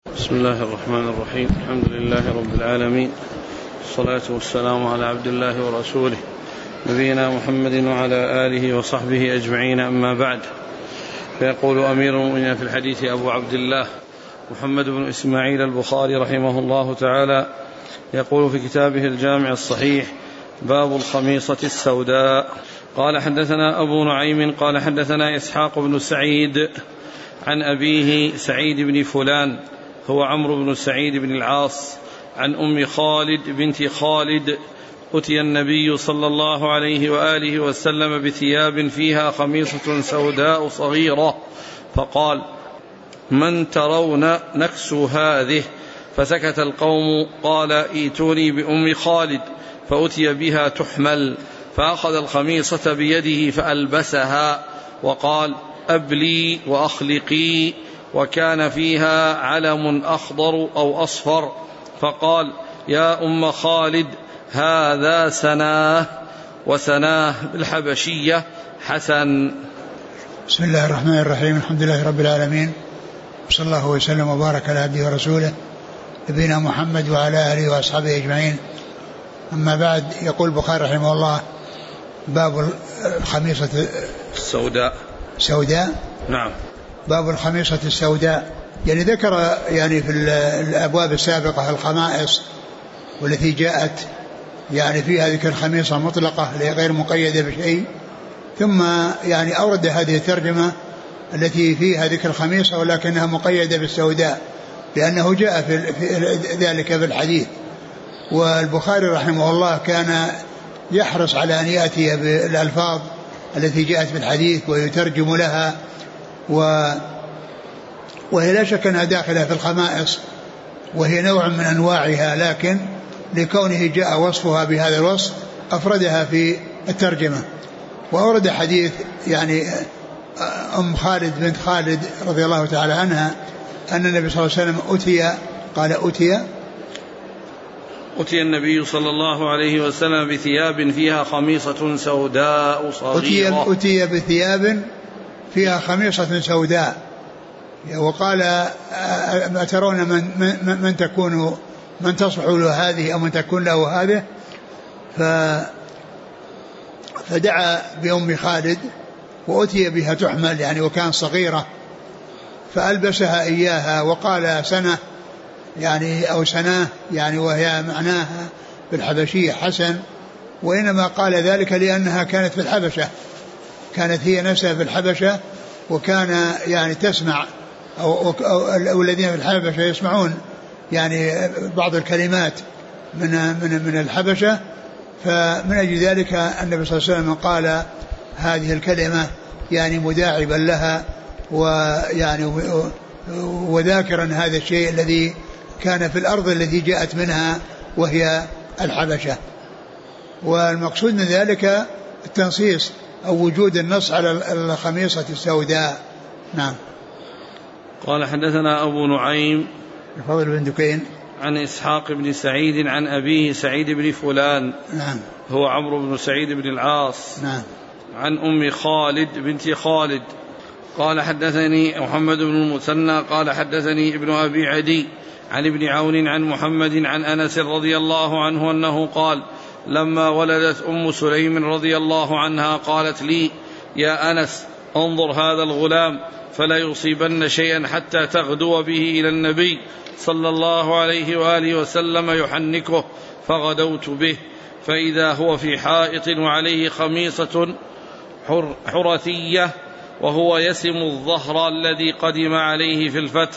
بسم الله الرحمن الرحيم. الحمد لله رب العالمين، الصلاة والسلام على عبد الله ورسوله نبينا محمد وعلى آله وصحبه أجمعين، أما بعد. فيقول أمير المؤمنين في الحديث أبو عبد الله محمد بن إسماعيل البخاري رحمه الله تعالى، يقول في كتابه الجامع الصحيح: باب الخميصة السوداء. قال حدثنا أبو نعيم قال حدثنا إسحاق بن سعيد عن أبيه سعيد بن فلان هو عمرو بن سعيد بن العاص عن أم خالد بنت خالد: أتي النبي صلى الله عليه وآله وسلم بثياب فيها خميصة سوداء صغيرة، فقال: من ترون نكسو هذه؟ فسكت القوم. قال: ائتوني بأم خالد. فأتي بها تحمل، فأخذ الخميصة بيده فألبسها وقال: أبلي وأخلقي. وكان فيها علم أخضر أو أصفر، فقال: يا أم خالد، هذا سناه، وسناه بالحبشية حسن. بسم الله الرحمن الرحيم. الحمد لله رب العالمين، وصلى الله وسلم وبارك على عبده ورسوله نبينا محمد وعلى آله وأصحابه أجمعين، أما بعد. يقول البخاري رحمه الله: باب الخميصة السوداء. نعم. باب الخميصة السوداء، يعني ذكر يعني في الأبواب السابقة الخمائص والتي جاءت يعني فيها ذكر الخميصة مطلقة غير مقيدة بشيء، ثم يعني أورد هذه الترجمة التي فيها ذكر الخميصة ولكنها مقيدة بالسوداء، لأنه جاء في ذلك في الحديث. والبخاري رحمه الله كان يحرص على أن يأتي بالألفاظ التي جاءت في الحديث ويترجم لها، وهي لا شك أنها داخلة في الخمائص، وهي نوع من أنواعها، لكن لكونه جاء وصفها بهذا الوصف أفردها في الترجمة. وأورد حديث يعني أم خالد بنت خالد رضي الله تعالى عنها أن النبي صلى الله عليه وسلم أتي النبي صلى الله عليه وسلم بثياب فيها خميصة سوداء صغيرة. أتي بثياب فيها خميصة سوداء، وقال: ما ترون من تصلح له هذه أو من تكون له هذه؟ فدعا بأم خالد وأتي بها تحمل يعني، وكان صغيرة، فألبسها إياها وقال: سنة يعني أو سناه يعني، وهي معناها بالحبشية حسن. وإنما قال ذلك لأنها كانت في الحبشة، كانت هي نفسها في الحبشة، وكان يعني تسمع أو الذين في الحبشة يسمعون يعني بعض الكلمات من الحبشة، فمن أجل ذلك النبي صلى الله عليه وسلم قال هذه الكلمة يعني مداعبا لها، ويعني وذاكرا هذا الشيء الذي كان في الأرض التي جاءت منها وهي الحبشة. والمقصود من ذلك التنصيص أو وجود النص على الخميصة السوداء. نعم. قال حدثنا أبو نعيم فضل بن دكين عن إسحاق بن سعيد عن أبيه سعيد بن فلان. نعم. هو عمرو بن سعيد بن العاص. نعم. عن أم خالد بنت خالد قال حدثني محمد بن المثنى قال حدثني ابن أبي عدي عن ابن عون عن محمد عن أنس رضي الله عنه أنه قال: لما ولدت أم سليم رضي الله عنها قالت لي: يا أنس، انظر هذا الغلام فلا يصيبن شيئا حتى تغدو به إلى النبي صلى الله عليه وآله وسلم يحنكه. فغدوت به فإذا هو في حائط وعليه خميصة حرثية وهو يسم الظهر الذي قدم عليه في الفتح.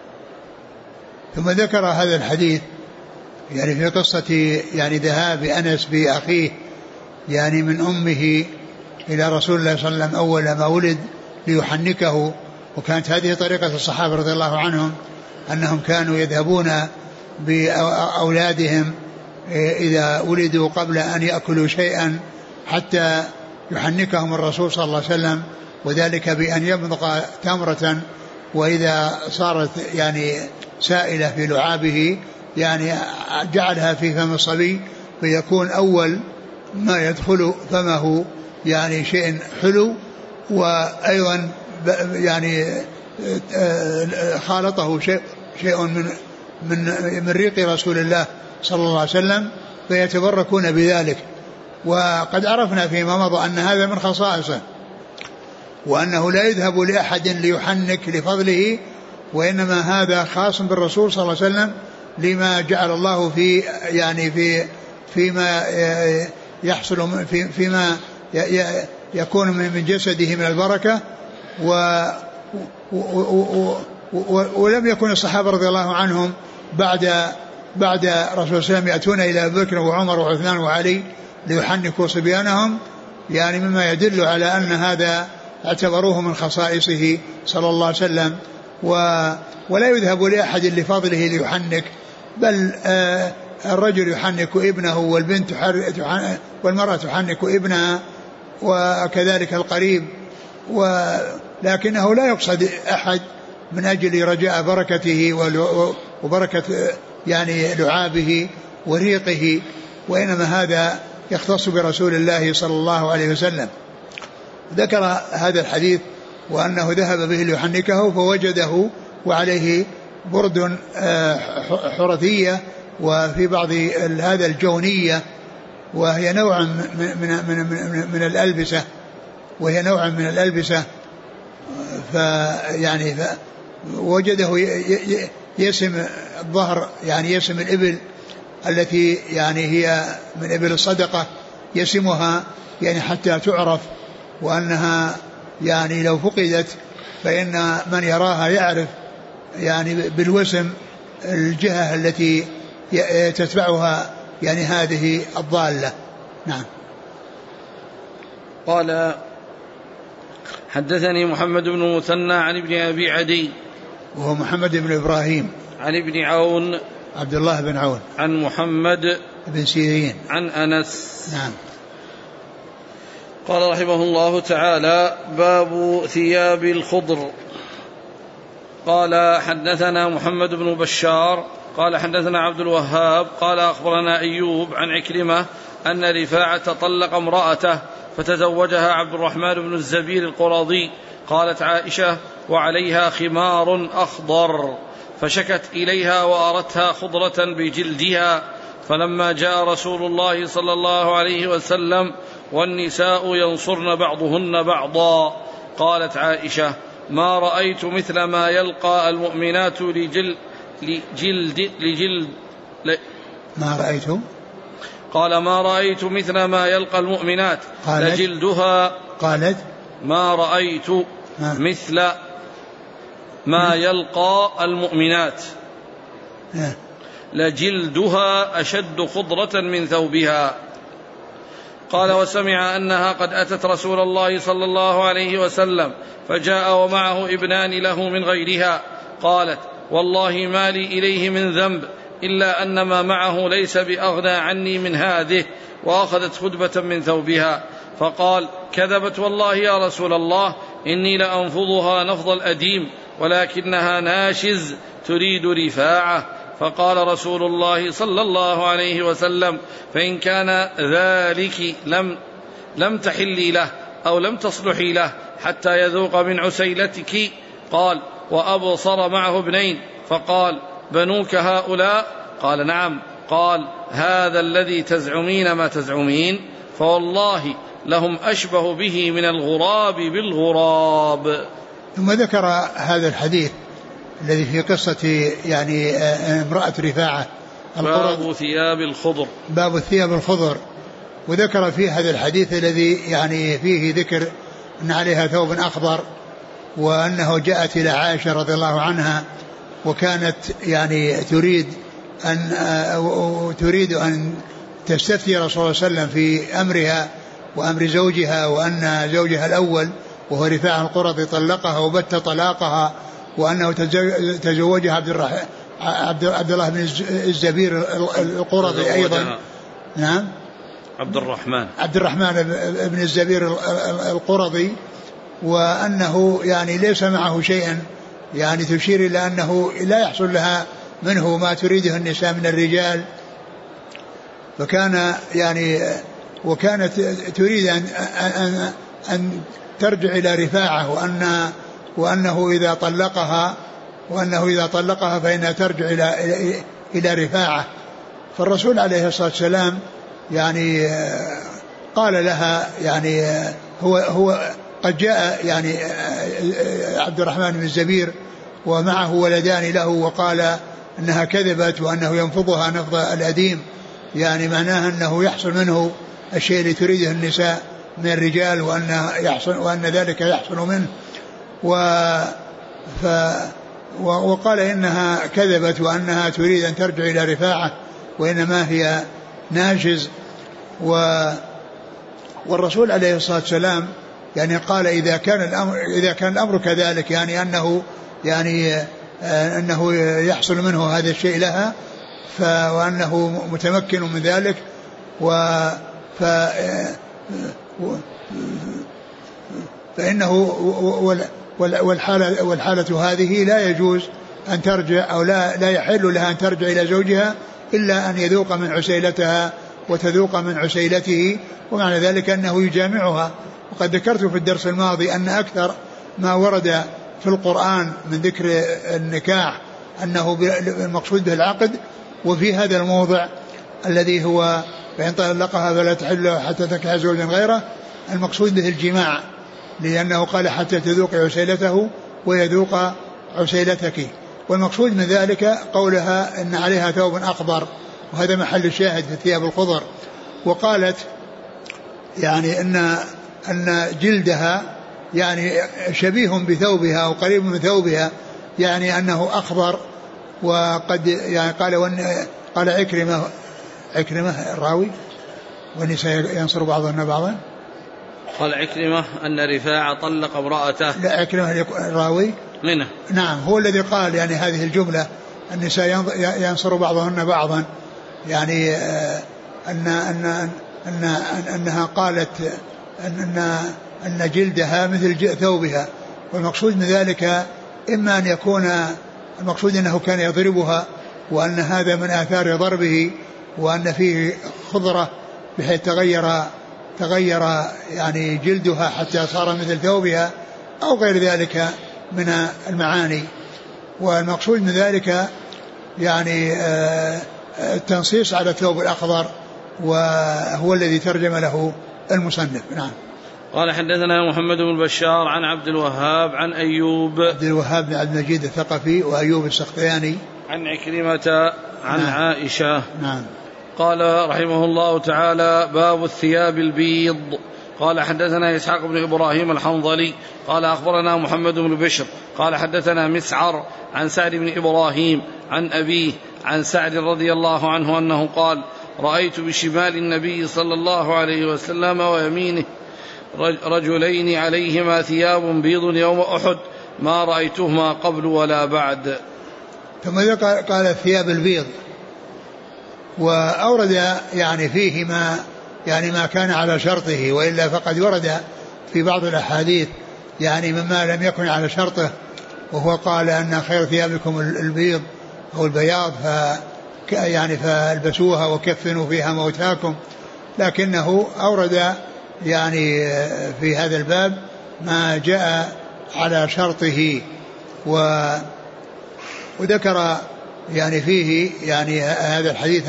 ثم ذكر هذا الحديث يعني في قصة يعني ذهاب أنس بأخيه يعني من أمه إلى رسول الله صلى الله عليه وسلم أول ما ولد ليحنكه. وكانت هذه طريقة الصحابة رضي الله عنهم، أنهم كانوا يذهبون بأولادهم إذا ولدوا قبل أن يأكلوا شيئا حتى يحنكهم الرسول صلى الله عليه وسلم، وذلك بأن يمضغ تمرة، وإذا صارت يعني سائلة في لعابه يعني جعلها في فم الصبي، فيكون أول ما يدخل فمه يعني شيء حلو، وأيضا يعني خالطه شيء شيء من ريق رسول الله صلى الله عليه وسلم فيتبركون بذلك. وقد عرفنا فيما مضى أن هذا من خصائصه، وأنه لا يذهب لأحد ليحنك لفضله، وإنما هذا خاص بالرسول صلى الله عليه وسلم لما جعل الله في يعني فيما يحصل فيما يكون من جسده من البركة. ولم يكن الصحابة رضي الله عنهم بعد رسول الله صلى الله عليه وسلم يأتون إلى أبي بكر وعمر وعثمان وعلي ليحنكوا صبيانهم، يعني مما يدل على أن هذا اعتبروه من خصائصه صلى الله عليه وسلم. ولا يذهب لأحد لفضله ليحنك، بل الرجل يحنك ابنه، والبنت والمرأة تحنك ابنها، وكذلك القريب. ولكنه لا يقصد أحد من أجل رجاء بركته وبركة يعني لعابه وريقه، وإنما هذا يختص برسول الله صلى الله عليه وسلم. ذكر هذا الحديث وأنه ذهب به ليحنكه فوجده وعليه برد حرثية، وفي بعض هذا الجونية، وهي نوع من الألبسة، فيعني وجده يسم الظهر، يعني يسم الإبل التي يعني هي من إبل الصدقة، يسمها يعني حتى تعرف، وأنها يعني لو فقدت فإن من يراها يعرف يعني بالوسم الجهة التي تتبعها يعني هذه الضالة. نعم. قال حدثني محمد بن المثنى عن ابن أبي عدي وهو محمد بن إبراهيم عن ابن عون عبد الله بن عون عن محمد بن سيرين عن أنس. نعم. قال رحمه الله تعالى: باب ثياب الخضر. قال حدثنا محمد بن بشار قال حدثنا عبد الوهاب قال أخبرنا أيوب عن عكرمة أن رفاعة طلق امرأته فتزوجها عبد الرحمن بن الزبير القرظي. قالت عائشة: وعليها خمار أخضر، فشكت إليها وأرتها خضرة بجلدها، فلما جاء رسول الله صلى الله عليه وسلم والنساء ينصرن بعضهن بعضا، قالت عائشة: ما رأيت مثل ما يلقى المؤمنات ما رأيت قال: ما رأيت مثل ما يلقى المؤمنات لجلدها. قالت: ما رأيت مثل ما يلقى المؤمنات لجلدها أشد خضرة من ثوبها. قال: وسمع أنها قد أتت رسول الله صلى الله عليه وسلم فجاء ومعه ابنان له من غيرها. قالت: والله ما لي إليه من ذنب إلا أن ما معه ليس بأغنى عني من هذه، وأخذت خدبة من ثوبها. فقال: كذبت والله يا رسول الله، إني لأنفضها نفض الأديم، ولكنها ناشز تريد رفاعة. فقال رسول الله صلى الله عليه وسلم: فإن كان ذلك لم تحلي له أو لم تصلحي له حتى يذوق من عسيلتك. قال: وأبصر معه ابنين، فقال: بنوك هؤلاء؟ قال: نعم. قال: هذا الذي تزعمين ما تزعمين، فوالله لهم أشبه به من الغراب بالغراب. ثم ذكر هذا الحديث الذي في قصة يعني امرأة رفاعة باب ثياب الخضر. باب الثياب الخضر. وذكر فيه هذا الحديث الذي يعني فيه ذكر أن عليها ثوب أخضر، وأنه جاءت إلى عائشة رضي الله عنها وكانت يعني تريد أن تستفتي رسول الله صلى الله عليه وسلم في أمرها وأمر زوجها، وأن زوجها الأول وهو رفاعة القرظي طلقها وبت طلاقها، وأنه تزوجها عبد الله بن الزبير القرظي أيضا. نعم، عبد الرحمن بن الزبير القرظي، وأنه يعني ليس معه شيئا يعني تشير إلى أنه لا يحصل لها منه ما تريده النساء من الرجال. فكان يعني وكانت تريد أن ترجع إلى رفاعة، وأنه إذا طلقها وأنه إذا طلقها فإنها ترجع إلى رفاعة. فالرسول عليه الصلاة والسلام يعني قال لها يعني هو قد جاء يعني عبد الرحمن بن الزبير ومعه ولدان له وقال أنها كذبت وأنه ينفضها نفض الأديم، يعني معناها أنه يحصل منه الشيء الذي تريده النساء من الرجال وأن ذلك يحصل منه. وقال إنها كذبت وأنها تريد أن ترجع إلى رفاعة وإنما هي ناجز. والرسول عليه الصلاة والسلام يعني قال إذا كان الأمر كذلك، يعني أنه يحصل منه هذا الشيء لها وأنه متمكن من ذلك فإنه والحالة هذه لا يجوز أن ترجع أو لا يحل لها أن ترجع إلى زوجها إلا أن يذوق من عسيلتها وتذوق من عسيلته، ومعنى ذلك أنه يجامعها. وقد ذكرت في الدرس الماضي أن أكثر ما ورد في القرآن من ذكر النكاح أنه المقصود به العقد، وفي هذا الموضع الذي هو فإن طلقها فلا تحل حتى تنكح زوجا غيره المقصود به الجماع، لأنه قال حتى تذوق عسيلته ويذوق عسيلتك. والمقصود من ذلك قولها إن عليها ثوب أخضر، وهذا محل الشاهد في الثياب الخضر. وقالت يعني أن جلدها يعني شبيه بثوبها أو قريب من ثوبها، يعني أنه أخضر. وقد يعني قال عكرمة الراوي والنساء ينصر بعضهن بعضا. قال عكرمة أن رفاعة طلق امرأته. لا، عكرمة الراوي منه. نعم، هو الذي قال يعني هذه الجملة النساء ينصر بعضهن بعضا، يعني أنها قالت أن جلدها مثل ثوبها. والمقصود من ذلك إما أن يكون المقصود أنه كان يضربها وأن هذا من آثار ضربه وأن فيه خضرة بحيث تغير يعني جلدها حتى صار مثل ثوبها أو غير ذلك من المعاني. والمقصود من ذلك يعني التنصيص على الثوب الأخضر، وهو الذي ترجم له المصنف. نعم. قال حدثنا محمد بن بشار عن عبد الوهاب عن أيوب عبد الوهاب بن عبد المجيد الثقفي وأيوب السختياني عن عكرمة عن نعم. عائشة. نعم. قال رحمه الله تعالى: باب الثياب البيض. قال حدثنا إسحاق بن إبراهيم الحنظلي قال أخبرنا محمد بن بشر قال حدثنا مسعر عن سعد بن إبراهيم عن أبيه عن سعد رضي الله عنه أنه قال: رأيت بشمال النبي صلى الله عليه وسلم ويمينه رجلين عليهما ثياب بيض يوم أحد ما رأيتهما قبل ولا بعد. ثم قال الثياب البيض، وأورد يعني فيه ما كان على شرطه، وإلا فقد ورد في بعض الأحاديث يعني مما لم يكن على شرطه، وهو قال أن خير ثيابكم البيض أو البياض يعني فالبسوها وكفنوا فيها موتاكم. لكنه أورد يعني في هذا الباب ما جاء على شرطه، وذكر يعني فيه يعني هذا الحديث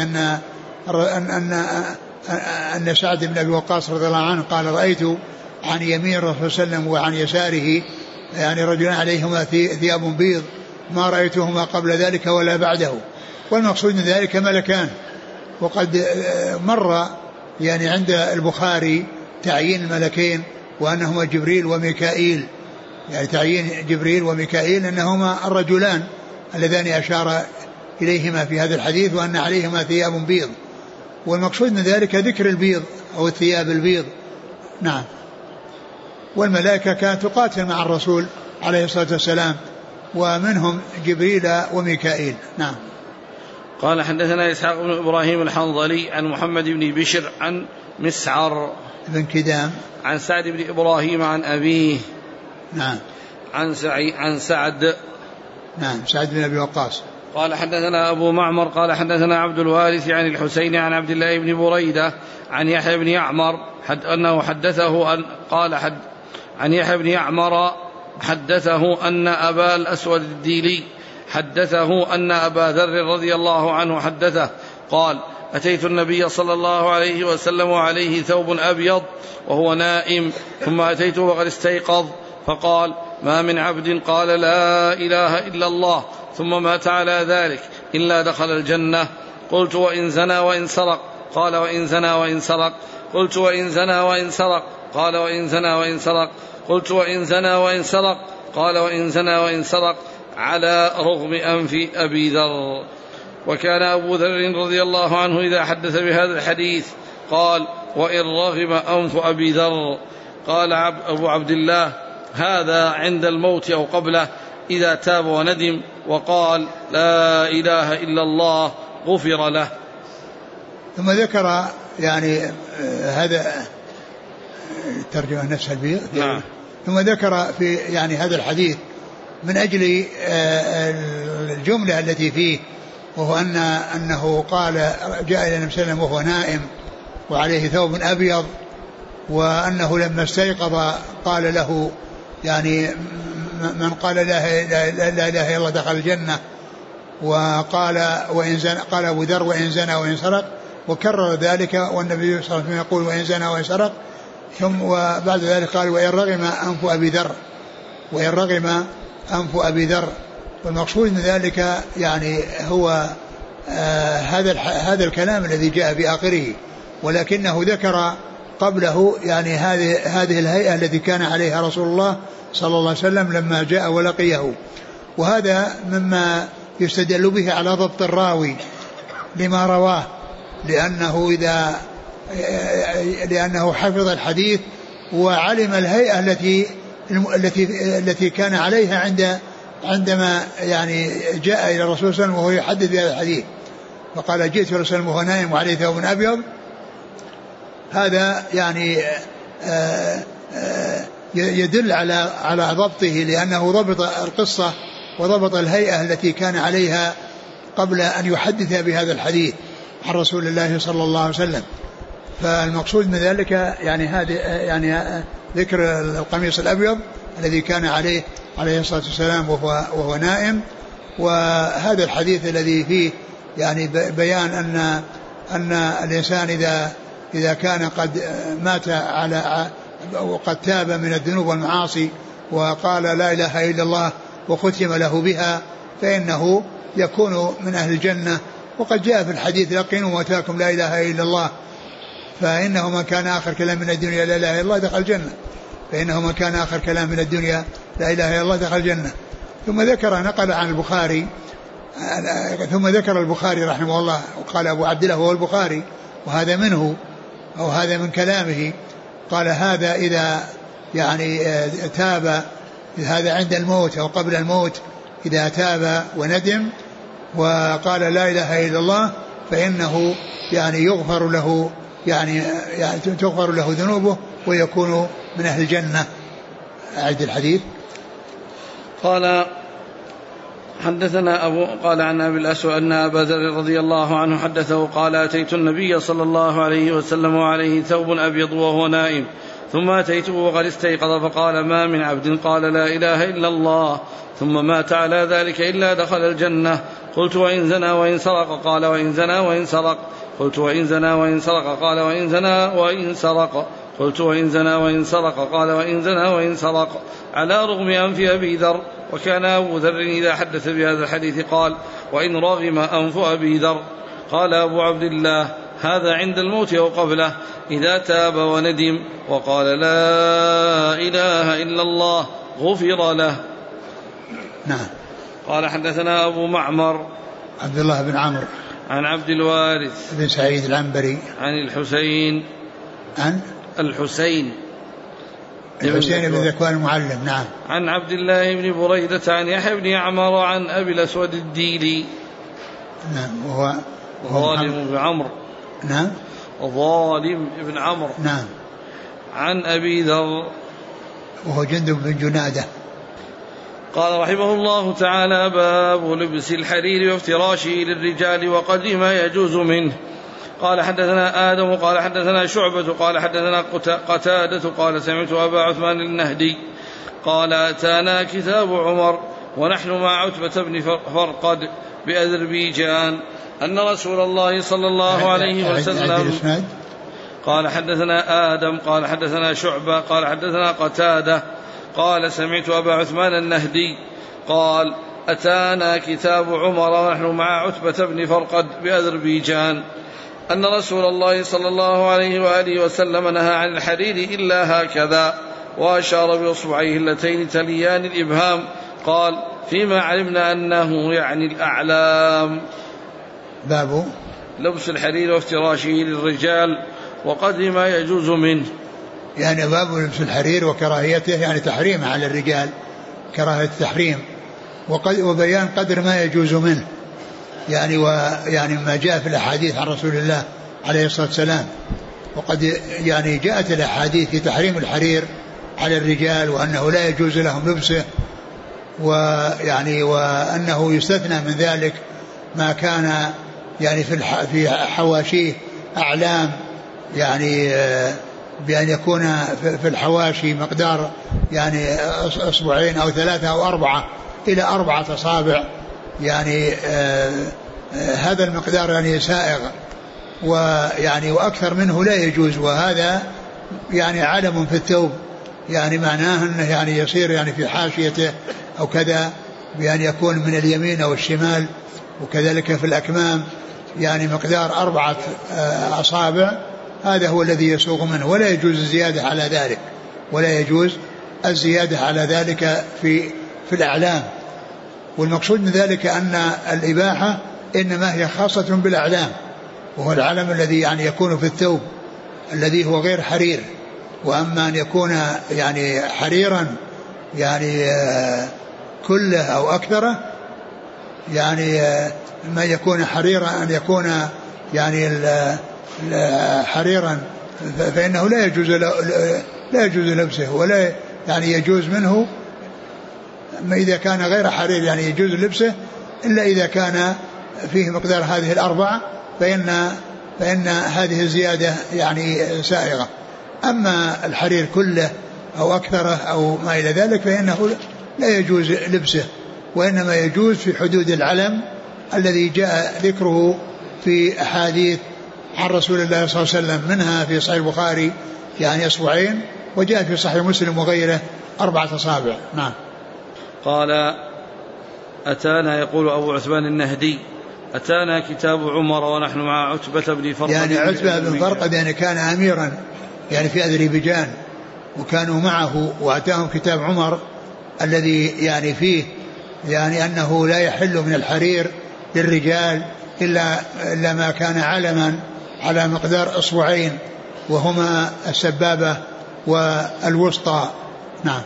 أن سعد بن أبي وقاص رضي الله عنه قال: رأيت عن يمين الرسول صلى الله عليه وسلم وعن يساره يعني رجلان عليهما ثياب بيض ما رأيتهما قبل ذلك ولا بعده. والمقصود من ذلك ملكان، وقد مر يعني عند البخاري تعيين الملكين وأنهما جبريل وميكائيل، يعني تعيين جبريل وميكائيل أنهما الرجلان اللذان أشار إليهما في هذا الحديث وأن عليهما ثياب بيض. والمقصود من ذلك ذكر البيض أو الثياب البيض. نعم. والملائكة كانت تقاتل مع الرسول عليه الصلاة والسلام، ومنهم جبريل وميكائيل. نعم. قال حدثنا إسحاق بن إبراهيم الحنظلي عن محمد بن بشر عن مسعر بن كدام عن سعد بن إبراهيم عن أبيه نعم عن سعد نعم سعد بن أبي وقاص قال حدثنا أبو معمر قال حدثنا عبد الوارث عن الحسين عن عبد الله بن بريدة عن يحيى بن يعمر أنه حدثه عن يحيى بن يعمر حدثه أن أبا الأسود الديلي حدثه أن أبا ذر رضي الله عنه حدثه قال: أتيت النبي صلى الله عليه وسلم وعليه ثوب أبيض وهو نائم، ثم أتيته وقد استيقظ، فقال: ما من عبد قال لا إله إلا الله ثم مات على ذلك إلا دخل الجنة. قلت: وإن زنى وإن سرق؟ قال: وإن زنى وإن سرق. قلت: وإن زنى وإن سرق؟ قال: وإن زنى وإن سرق. قلت: وإن زنى وإن سرق؟ قال: وإن زنى وإن سرق، على رغم أنف أبي ذر. وكان أبو ذر رضي الله عنه إذا حدث بهذا الحديث قال: وإن رغم أنف أبي ذر. قال أبو عبد الله: هذا عند الموت أو قبله إذا تاب وندم وقال لا إله إلا الله غفر له. ثم ذكر يعني هذا ترجمة نفس البيض. نعم. ثم ذكر في يعني هذا الحديث من أجل الجملة التي فيه، وهو أنه قال جاء إلى النبي صلى الله عليه وسلم وهو نائم وعليه ثوب أبيض، وأنه لما استيقظ قال له يعني من قال لا إله إلا الله دخل الجنة. وقال وإن زنى، قال أبو ذر: وإن زنى وإن سرق، وكرر ذلك، والنبي صلى الله عليه وسلم يقول: وإن زنى وإن سرق. ثم وبعد ذلك قال: وإن رغم أنف أبي ذر، وإن رغم أنف أبي ذر. والمقصود من ذلك يعني هو هذا الكلام الذي جاء في آخره، ولكنه ذكر قبله يعني هذه الهيئة التي كان عليها رسول الله صلى الله عليه وسلم لما جاء ولقيه. وهذا مما يستدل به على ضبط الراوي لما رواه، لأنه حفظ الحديث وعلم الهيئة التي كان عليها عندما يعني جاء إلى الرسول صلى الله عليه وسلم وهو يحدث بهذا الحديث. فقال: جئت الرسول صلى الله عليه وسلم وهو نائم وعليه ثوب أبيض. هذا يعني يدل على ضبطه، لأنه ضبط القصة وضبط الهيئة التي كان عليها قبل أن يحدث بهذا الحديث عن رسول الله صلى الله عليه وسلم. فالمقصود من ذلك يعني هذه يعني ذكر القميص الأبيض الذي كان عليه الصلاة والسلام وهو نائم. وهذا الحديث الذي فيه يعني بيان أن الإنسان إذا كان قد مات وقد تاب من الذنوب والمعاصي وقال لا إله إلا الله وختم له بها فإنه يكون من أهل الجنة. وقد جاء في الحديث: لقنوا موتاكم لا إله إلا الله، فإنه من كان آخر كلام من الدنيا لا إله إلا الله دخل الجنة، فإنه من كان آخر كلام من الدنيا لا إله إلا الله دخل الجنة. ثم نقل عن البخاري، ثم ذكر البخاري رحمه الله وقال أبو عبد الله هو البخاري، وهذا منه أو هذا من كلامه. قال: هذا إذا يعني تاب، هذا عند الموت أو قبل الموت، إذا تاب وندم وقال لا إله إلا الله فإنه يعني يغفر له يعني تغفر له ذنوبه ويكون من أهل الجنة. أعد الحديث. قال: حدثنا قال عن أبي الأسود أن أبا ذر رضي الله عنه حدثه قال: أتيت النبي صلى الله عليه وسلم وعليه ثوب أبيض وهو نائم، ثم أتيته وقد استيقظ، فقال: ما من عبد قال لا إله إلا الله ثم مات على ذلك إلا دخل الجنة. قلت: وإن زنى وإن سرق؟ قال: وإن زنى وإن سرق. قلت: وإن زنى وإن سرق؟ قال: وإن زنى وإن سرق. قلت: وإن زنى وإن سرق؟ قال: وإن زنى وإن سرق، على رغم أنف أبي ذر. وكان أبو ذر إذا حدث بهذا الحديث قال: وإن رغم أنف أبي ذر. قال أبو عبد الله: هذا عند الموت أو قبله إذا تاب وندم وقال لا إله إلا الله غفر له. نعم. قال: حدثنا أبو معمر عبد الله بن عمرو عن عبد الوارث بن سعيد العنبري عن الحسين بن ذكوان المعلم. نعم. عن عبد الله بن بريدة عن يحيى بن يعمر عن أبي الأسود الديلي. نعم. وهو ظالم بن عمرو. نعم. ظالم بن عمرو. نعم. عن أبي ذر وهو جندب بن جنادة. قال رحمه الله تعالى: باب لبس الحرير وافتراشه للرجال وقدر ما يجوز منه. قال: حدثنا آدم قال حدثنا شعبة قال حدثنا قتادة قال: سمعت أبا عثمان النهدي قال: أتانا كتاب عمر ونحن مع عتبة بن فرقد بأذربيجان أن رسول الله صلى الله عليه وسلم قال حدثنا آدم قال حدثنا شعبة قال حدثنا قتادة قال سمعت أبا عثمان النهدي قال أتانا كتاب عمر ونحن مع عتبة بن فرقد بأذربيجان أن رسول الله صلى الله عليه وآله وسلم نهى عن الحرير إلا هكذا، وأشار بأصبعيه اللتين تليان الإبهام. قال فيما علمنا أنه يعني الأعلام. باب لبس الحرير وافتراشه للرجال وقدر ما يجوز منه. يعني باب لبس الحرير وكراهيته، يعني تحريم على الرجال، كراهة التحريم، وبيان قدر ما يجوز منه، يعني ويعني ما جاء في الأحاديث عن رسول الله عليه الصلاة والسلام. وقد يعني جاءت الأحاديث في تحريم الحرير على الرجال، وأنه لا يجوز لهم لبسه، ويعني وأنه يستثنى من ذلك ما كان يعني في حواشيه أعلام، يعني بأن يكون في الحواشي مقدار يعني أصبعين أو 3 أو 4 إلى 4 أصابع، يعني هذا المقدار يعني سائغ، ويعني وأكثر منه لا يجوز. وهذا يعني علم في الثوب، يعني معناه أنه يعني يصير يعني في حاشيته أو كذا، بأن يكون من اليمين أو الشمال، وكذلك في الأكمام يعني مقدار 4 أصابع. هذا هو الذي يسوغ منه، ولا يجوز الزيادة على ذلك، ولا يجوز الزيادة على ذلك في الأعلام. والمقصود من ذلك أن الإباحة إنما هي خاصة بالأعلام، وهو العلم الذي يعني يكون في الثوب الذي هو غير حرير. وأما أن يكون يعني حريرا يعني كله أو أكثره، يعني ما يكون حريرا أن يكون يعني حريرا، فإنه لا يجوز لبسه، ولا يعني يجوز منه ما إذا كان غير حرير، يعني يجوز لبسه إلا إذا كان فيه مقدار هذه 4، فإن هذه الزيادة يعني سائغة. أما الحرير كله أو أكثره أو ما إلى ذلك فإنه لا يجوز لبسه، وإنما يجوز في حدود العلم الذي جاء ذكره في أحاديث عن رسول الله صلى الله عليه وسلم، منها في صحيح البخاري يعني أصبعين، وجاء في صحيح مسلم وغيره 4 أصابع. نعم. قال أتانا، يقول أبو عثمان النهدي، أتانا كتاب عمر ونحن مع عتبة بن فرقد. يعني عتبة بن فرقد يعني كان أميرا يعني في أذربيجان، وكانوا معه، وأتاهم كتاب عمر الذي يعني فيه يعني أنه لا يحل من الحرير للرجال إلا ما كان علما على مقدار أصبعين، وهما السبابة والوسطى. نعم.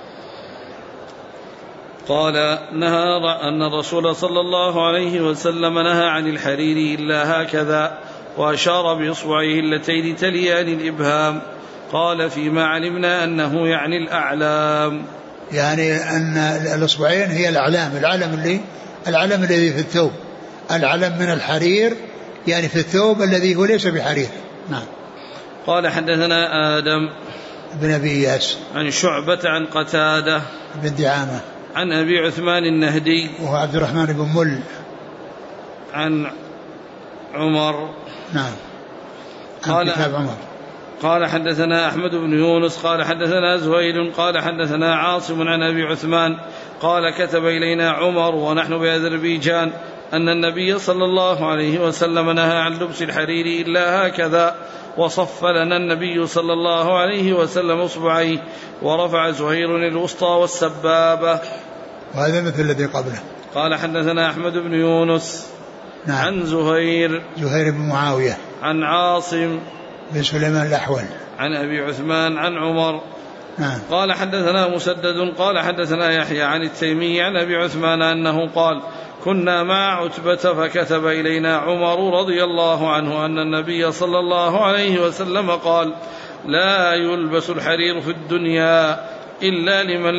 قال نهى أن الرسول صلى الله عليه وسلم نهى عن الحرير إلا هكذا، وأشار بإصبعيه اللتين تليان الإبهام. قال فيما علمنا أنه يعني الأعلام، يعني أن الأصبعين هي الأعلام، العلم الذي في الثوب، العلم من الحرير يعني في الثوب الذي هو ليس بحرير. نعم. قال حدثنا آدم بن أبي إياس عن شعبة عن قتادة بن دعامة عن أبي عثمان النهدي وهو عبد الرحمن بن مل عن عمر. نعم. عن كتاب عمر. قال حدثنا أحمد بن يونس قال حدثنا زهير قال حدثنا عاصم عن أبي عثمان قال كتب إلينا عمر ونحن بأذربيجان أن النبي صلى الله عليه وسلم نهى عن لبس الحرير إلا هكذا، وصف لنا النبي صلى الله عليه وسلم أصبعيه، ورفع زهير الوسطى والسبابة. وهذا مثل الذي قبله. قال حدثنا أحمد بن يونس. نعم. عن زهير بن معاوية عن عاصم بن سليمان الأحول عن أبي عثمان عن عمر. نعم. قال حدثنا مسدد قال حدثنا يحيى عن التيمي عن أبي عثمان أنه قال كنا مع عتبة فكتب إلينا عمر رضي الله عنه أن النبي صلى الله عليه وسلم قال لا يلبس الحرير في الدنيا إلا لمن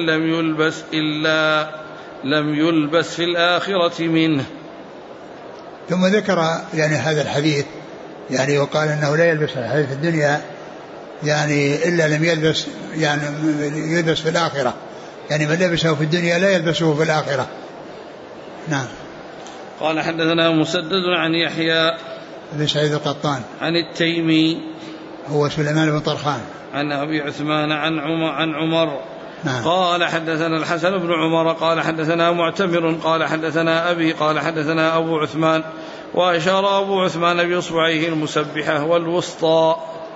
لم يلبس في الآخرة منه. ثم ذكر يعني هذا الحديث يعني وقال أنه لا يلبس الحرير في الدنيا يعني إلا لم يلبس يعني يلبس في الآخرة، يعني من لبسه في الدنيا لا يلبسه في الآخرة. نعم. قال حدثنا مسدد عن يحيى بن سعيد القطان عن التيمي هو سليمان بن طرخان عن أبي عثمان عن عمر. نعم. قال حدثنا الحسن بن عمر قال حدثنا معتمر قال حدثنا أبي قال حدثنا أبو عثمان، وأشار أبو عثمان بإصبعيه المسبحة والوسطى.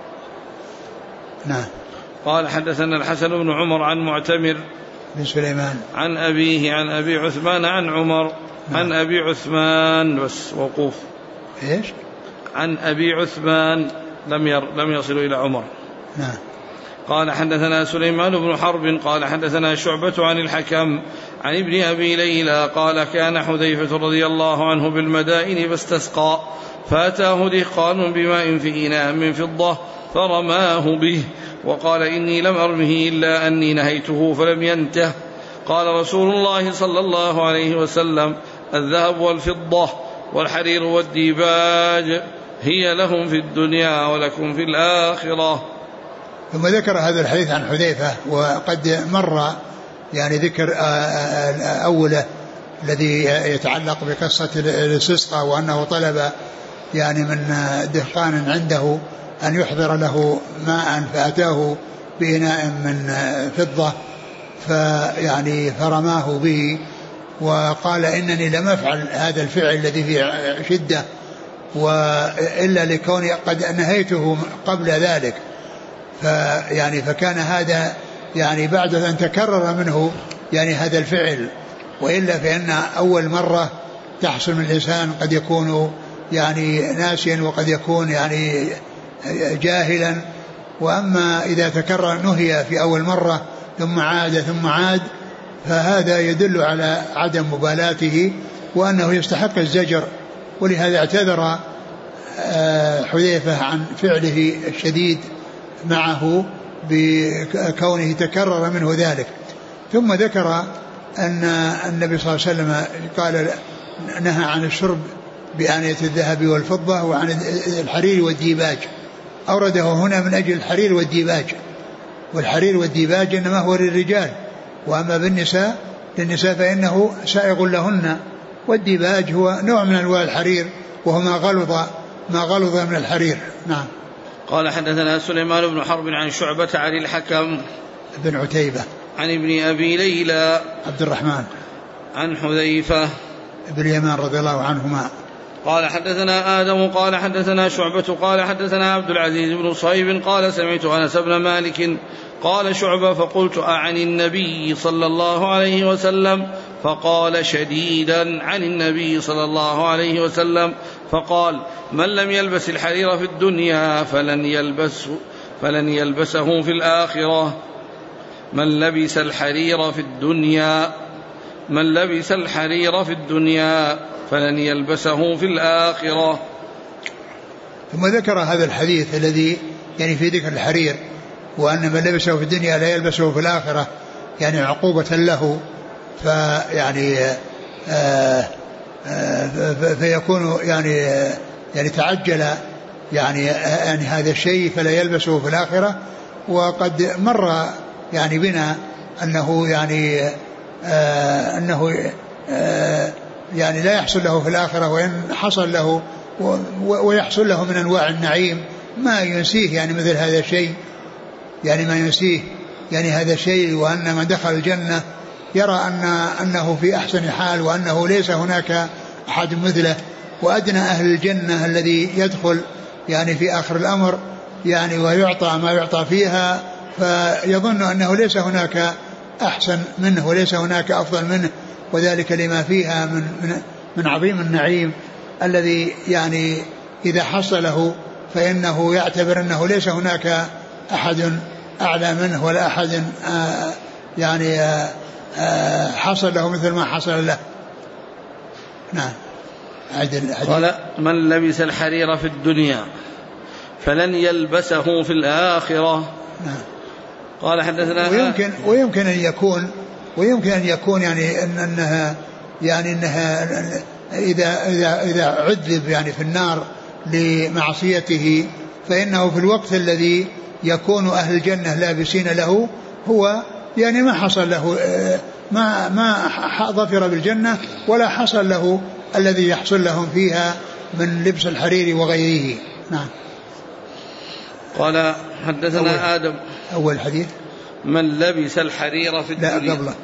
نعم. قال حدثنا الحسن بن عمر عن معتمر بن سليمان عن أبيه عن أبي عثمان عن عمر. نعم. عن أبي عثمان بس وقوف. إيش؟ عن أبي عثمان لم يصل إلى عمر. نعم. قال حدثنا سليمان بن حرب قال حدثنا شعبة عن الحكم عن ابن أبي ليلى قال كان حذيفة رضي الله عنه بالمدائن فاستسقى فأتاه دهقان بماء في إناء من فضة فرماه به وقال إني لم أرمه إلا أني نهيته فلم ينته. قال رسول الله صلى الله عليه وسلم الذهب والفضة والحرير والديباج هي لهم في الدنيا ولكم في الآخرة. ثم ذكر هذا الحديث عن حذيفة وقد مر يعني ذكر أوله الذي يتعلق بقصة الاستسقاء وأنه طلب يعني من دهقان عنده أن يحضر له ماء فأتاه بإناء من فضة فيعني فرماه به وقال إنني لم أفعل هذا الفعل الذي فيه شدة وإلا لكوني قد نهيته قبل ذلك، فيعني فكان هذا يعني بعد أن تكرر منه يعني هذا الفعل، وإلا فإن أول مرة تحصل من الإنسان قد يكون يعني ناسيا وقد يكون يعني جاهلا، وأما إذا تكرر نهي في أول مرة ثم عاد فهذا يدل على عدم مبالاته وأنه يستحق الزجر. ولهذا اعتذر حذيفة عن فعله الشديد معه بكونه تكرر منه ذلك. ثم ذكر أن النبي صلى الله عليه وسلم قال نهى عن الشرب بآنية الذهب والفضة وعن الحرير والديباج، أورده هنا من أجل الحرير والديباج، والحرير والديباج إنما هو للرجال، وأما بالنساء للنساء فإنه سائغ لهن، والديباج هو نوع من أنواع الحرير وهو ما غلظ من الحرير. نعم. قال حدثنا سليمان بن حرب عن شعبة عن الحكم بن عتيبة عن ابن أبي ليلى عبد الرحمن عن حذيفة بن اليمان رضي الله عنهما قال حدثنا آدم قال حدثنا شعبة قال حدثنا عبد العزيز بن صهيب قال سمعت أنس بن مالك قال شعبة فقلت أعن النبي صلى الله عليه وسلم فقال شديدا عن النبي صلى الله عليه وسلم فقال من لم يلبس الحرير في الدنيا فلن يلبسه في الآخرة. من لبس الحرير في الدنيا فلن يلبسه في الآخرة. ثم ذكر هذا الحديث الذي يعني في ذكر الحرير وأن من لبسه في الدنيا لا يلبسه في الآخرة يعني عقوبة له، فيعني فيكون يعني تعجل يعني هذا الشيء فلا يلبسه في الآخرة. وقد مر يعني بنا أنه يعني لا يحصل له في الآخرة، وإن حصل له ويحصل له من أنواع النعيم ما ينسيه يعني مثل هذا الشيء، يعني ما ينسيه يعني هذا الشيء، وأن من دخل الجنة يرى أنه في أحسن حال وأنه ليس هناك أحد مثله، وأدنى أهل الجنة الذي يدخل يعني في آخر الأمر يعني ويعطى ما يعطى فيها فيظن أنه ليس هناك أحسن منه وليس هناك أفضل منه، وذلك لما فيها من عظيم النعيم الذي يعني إذا حصله فإنه يعتبر أنه ليس هناك أحد أعلى منه ولا أحد حصل له مثل ما حصل له. نعم. قال من لبس الحرير في الدنيا فلن يلبسه في الآخرة. نعم. قال حدثنا ويمكن أن يكون يعني أنها إذا عذب يعني في النار لمعصيته فإنه في الوقت الذي يكون أهل الجنة لابسين له هو يعني ما حصل له ما ظفر بالجنة ولا حصل له الذي يحصل لهم فيها من لبس الحرير وغيره. نعم. قال حدثنا آدم. أول حديث من لبس الحرير في الدنيا. لا قبله.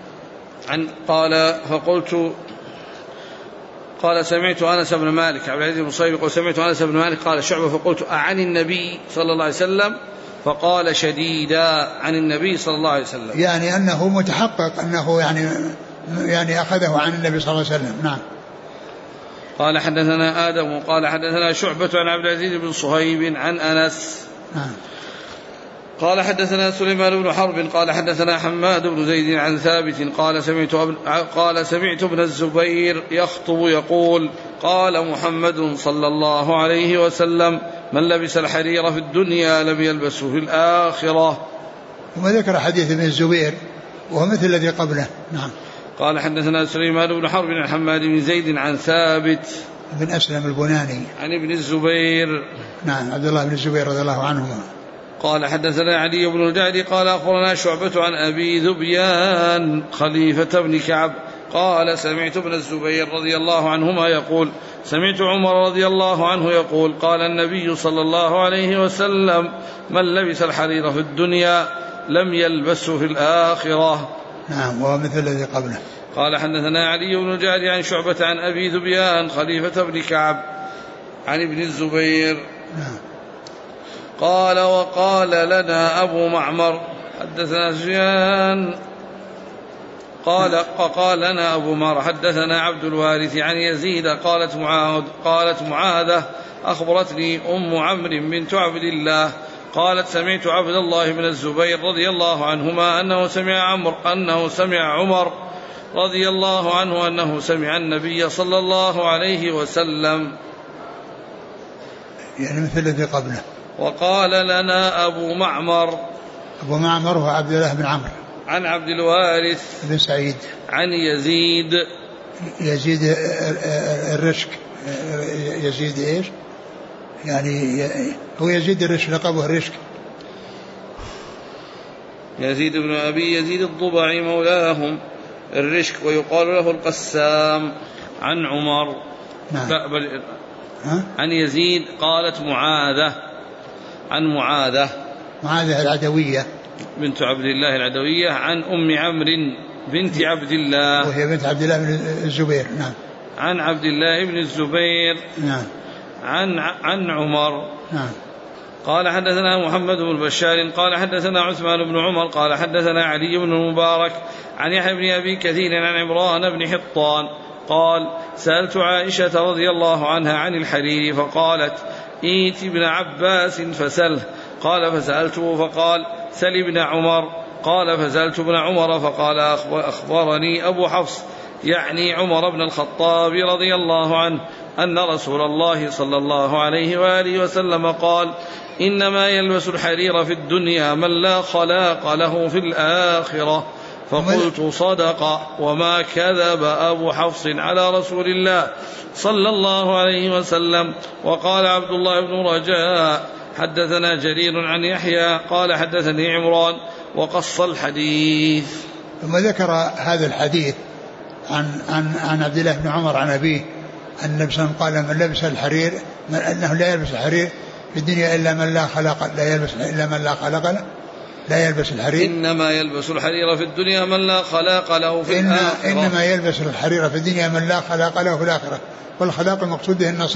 قال فقلت قال سمعت أنس بن مالك عبد العزيز بن صهيب يقول سمعت أنس بن مالك قال شعبة فقلت أعن النبي صلى الله عليه وسلم فقال شديدا عن النبي صلى الله عليه وسلم، يعني أنه متحقق أنه يعني أخذه عن النبي صلى الله عليه وسلم. نعم. قال حدثنا آدم قال حدثنا شعبة عن عبد العزيز بن صهيب عن أنس. نعم. قال حدثنا سليمان بن حرب قال حدثنا حماد بن زيد عن ثابت قال سمعت ابن الزبير يخطب يقول قال محمد صلى الله عليه وسلم من لبس الحرير في الدنيا لم يلبسه في الآخرة. ثم ذكر حديث ابن الزبير وهو مثل الذي قبله. نعم. قال حدثنا سليمان بن حرب عن حماد بن زيد عن ثابت بن أسلم البناني عن ابن الزبير. نعم عبد الله بن الزبير رضي الله عنهما. قال حدثنا علي بن الجعد قال أخبرنا شعبة عن أبي ذبيان خليفة بن كعب قال سمعت ابن الزبير رضي الله عنهما يقول سمعت عمر رضي الله عنه يقول قال النبي صلى الله عليه وسلم من لبس الحرير في الدنيا لم يلبسه في الآخرة. نعم ومثل الذي قبله. قال حدثنا علي بن الجعد عن شعبة عن أبي ذبيان خليفة بن كعب عن ابن الزبير. نعم. قال وقال لنا أبو معمر حدثنا سفيان قال لنا أبو معمر حدثنا عبد الوارث عن يزيد قالت معاذة أخبرتني أم عمرو بنت عبد الله قالت سمعت عبد الله بن الزبير رضي الله عنهما أنه سمع عمر رضي الله عنه أنه سمع النبي صلى الله عليه وسلم يعني مثل الذي قبله. وقال لنا أبو معمر هو عبد الله بن عمرو عن عبد الوارث بن سعيد عن يزيد الرشك. يزيد إيش يعني هو يزيد الرشك لقبه الرشك. يزيد بن أبي يزيد الضبعي مولاهم الرشك ويقال له القسام عن عمر. نعم. عن يزيد قالت معاذة عن معاذة العدوية بنت عبد الله العدوية عن أم عمرو بنت عبد الله وهي بنت عبد الله بن الزبير. نعم. عن عبد الله بن الزبير. نعم. عن عمر. نعم. قال حدثنا محمد بن بشار قال حدثنا عثمان بن عمر قال حدثنا علي بن المبارك عن يحيى بن أبي كثير عن عمران بن حطان قال سألت عائشة رضي الله عنها عن الحرير فقالت ائت ابن عباس فسله قال فسألته فقال سل ابن عمر قال فسألت ابن عمر فقال أخبرني أبو حفص يعني عمر بن الخطاب رضي الله عنه أن رسول الله صلى الله عليه وآله وسلم قال إنما يلبس الحرير في الدنيا من لا خلاق له في الآخرة. فقلت صدق وما كذب أبو حفص على رسول الله صلى الله عليه وسلم. وقال عبد الله بن رجاء حدثنا جرير عن يحيى قال حدثني عمران وقص الحديث. ثم ذكر هذا الحديث عن عبد الله بن عمر عن أبيه أن النبي صلى الله عليه وسلم قال من لبس الحرير أنه لا يلبس الحرير في الدنيا إلا من لا خلق لا يلبس إلا من لا خلق له لا يلبس الحرير. إنما يلبس الحرير في الدنيا من لا خلاق له في الآخرة. إنما يلبس الحرير في الدنيا من لا خلاق له في الآخرة. والخلاق المقصود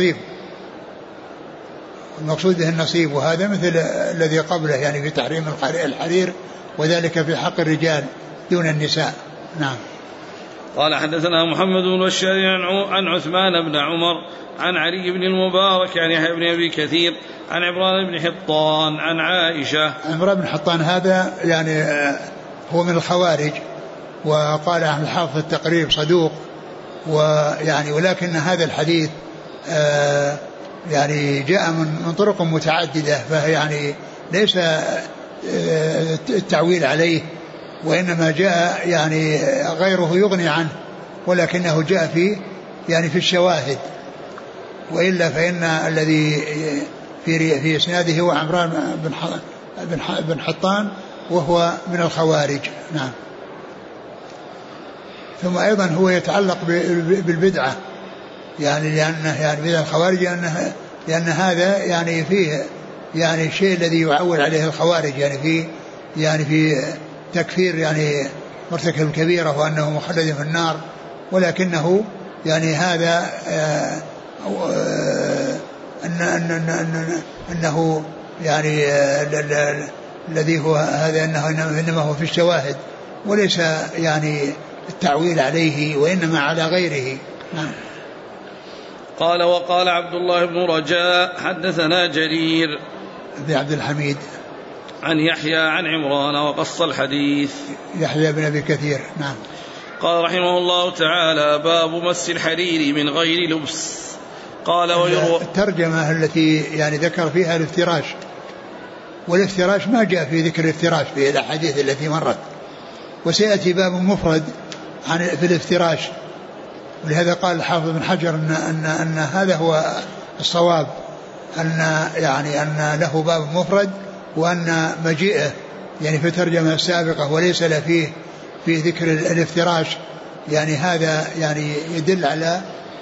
به النصيب وهذا مثل الذي قبله يعني في تحريم الحرير وذلك في حق الرجال دون النساء. نعم. قال حدثنا محمد بن بشار عن عثمان بن عمر عن علي بن المبارك عن يحيى بن أبي كثير عن عمران بن حطان عن عائشة. عمران بن حطان هذا يعني هو من الخوارج وقال عن الحافظ التقريب صدوق ويعني ولكن هذا الحديث يعني جاء من طرق متعددة فهي يعني ليس التعويل عليه وإنما جاء يعني غيره يغني عنه ولكنه جاء في الشواهد وإلا فإن الذي في إسناده هو عمران بن حطان وهو من الخوارج. نعم. ثم أيضا هو يتعلق بالبدعة، يعني لأنه يعني بدعة الخوارج لأن هذا يعني فيه يعني الشيء الذي يعول عليه الخوارج، يعني في تكفير يعني مرتكب الكبيرة وأنه مخلد في النار، ولكنه يعني هذا أنه يعني الذي هو هذا إنما هو في الشواهد وليس يعني التعويل عليه، وإنما على غيره. نعم. قال وقال عبد الله بن رجاء حدثنا جرير بن عبد الحميد عن يحيى عن عمران وقص الحديث. يحيى بن أبي كثير. نعم. قال رحمه الله تعالى باب مس الحرير من غير لبس. قال ويروى الترجمة التي يعني ذكر فيها الافتراش، والافتراش ما جاء في ذكر الافتراش في الأحاديث التي مرت، وسيأتي باب مفرد في الافتراش، ولهذا قال الحافظ بن حجر أن هذا هو الصواب، أن له باب مفرد، وأن مجيئه يعني في الترجمة السابقة وليس له في ذكر الافتراش، يعني هذا يعني يدل على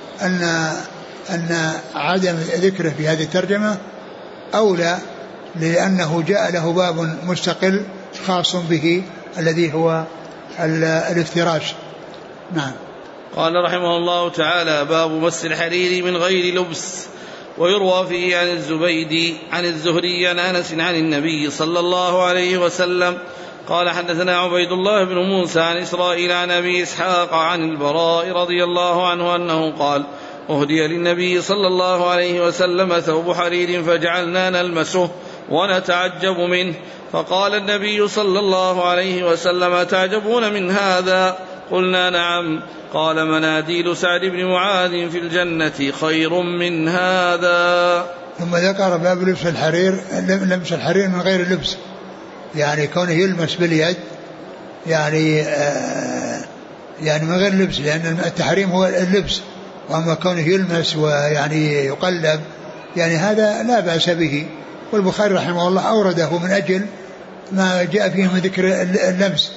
أن عدم ذكره في هذه الترجمة أولى، لأنه جاء له باب مستقل خاص به الذي هو الافتراش. نعم. قال رحمه الله تعالى باب مس الحرير من غير لبس. ويروى فيه عن الزبيدي عن الزهري عن أنس عن النبي صلى الله عليه وسلم قال حدثنا عبيد الله بن موسى عن إسرائيل عن أبي إسحاق عن البراء رضي الله عنه أنه قال أهدي للنبي صلى الله عليه وسلم ثوب حرير فجعلنا نلمسه ونتعجب منه، فقال النبي صلى الله عليه وسلم تعجبون من هذا؟ قلنا نعم. قال مناديل سعد بن معاذ في الجنة خير من هذا. ثم ذكر باب لبس الحرير، لبس الحرير من غير لبس، يعني كونه يلمس باليد، يعني من غير لبس، لأن التحريم هو اللبس، وأما كونه يلمس ويعني يقلب يعني هذا لا بأس به. والبخاري رحمه الله أورده من أجل ما جاء فيه من ذكر اللمس،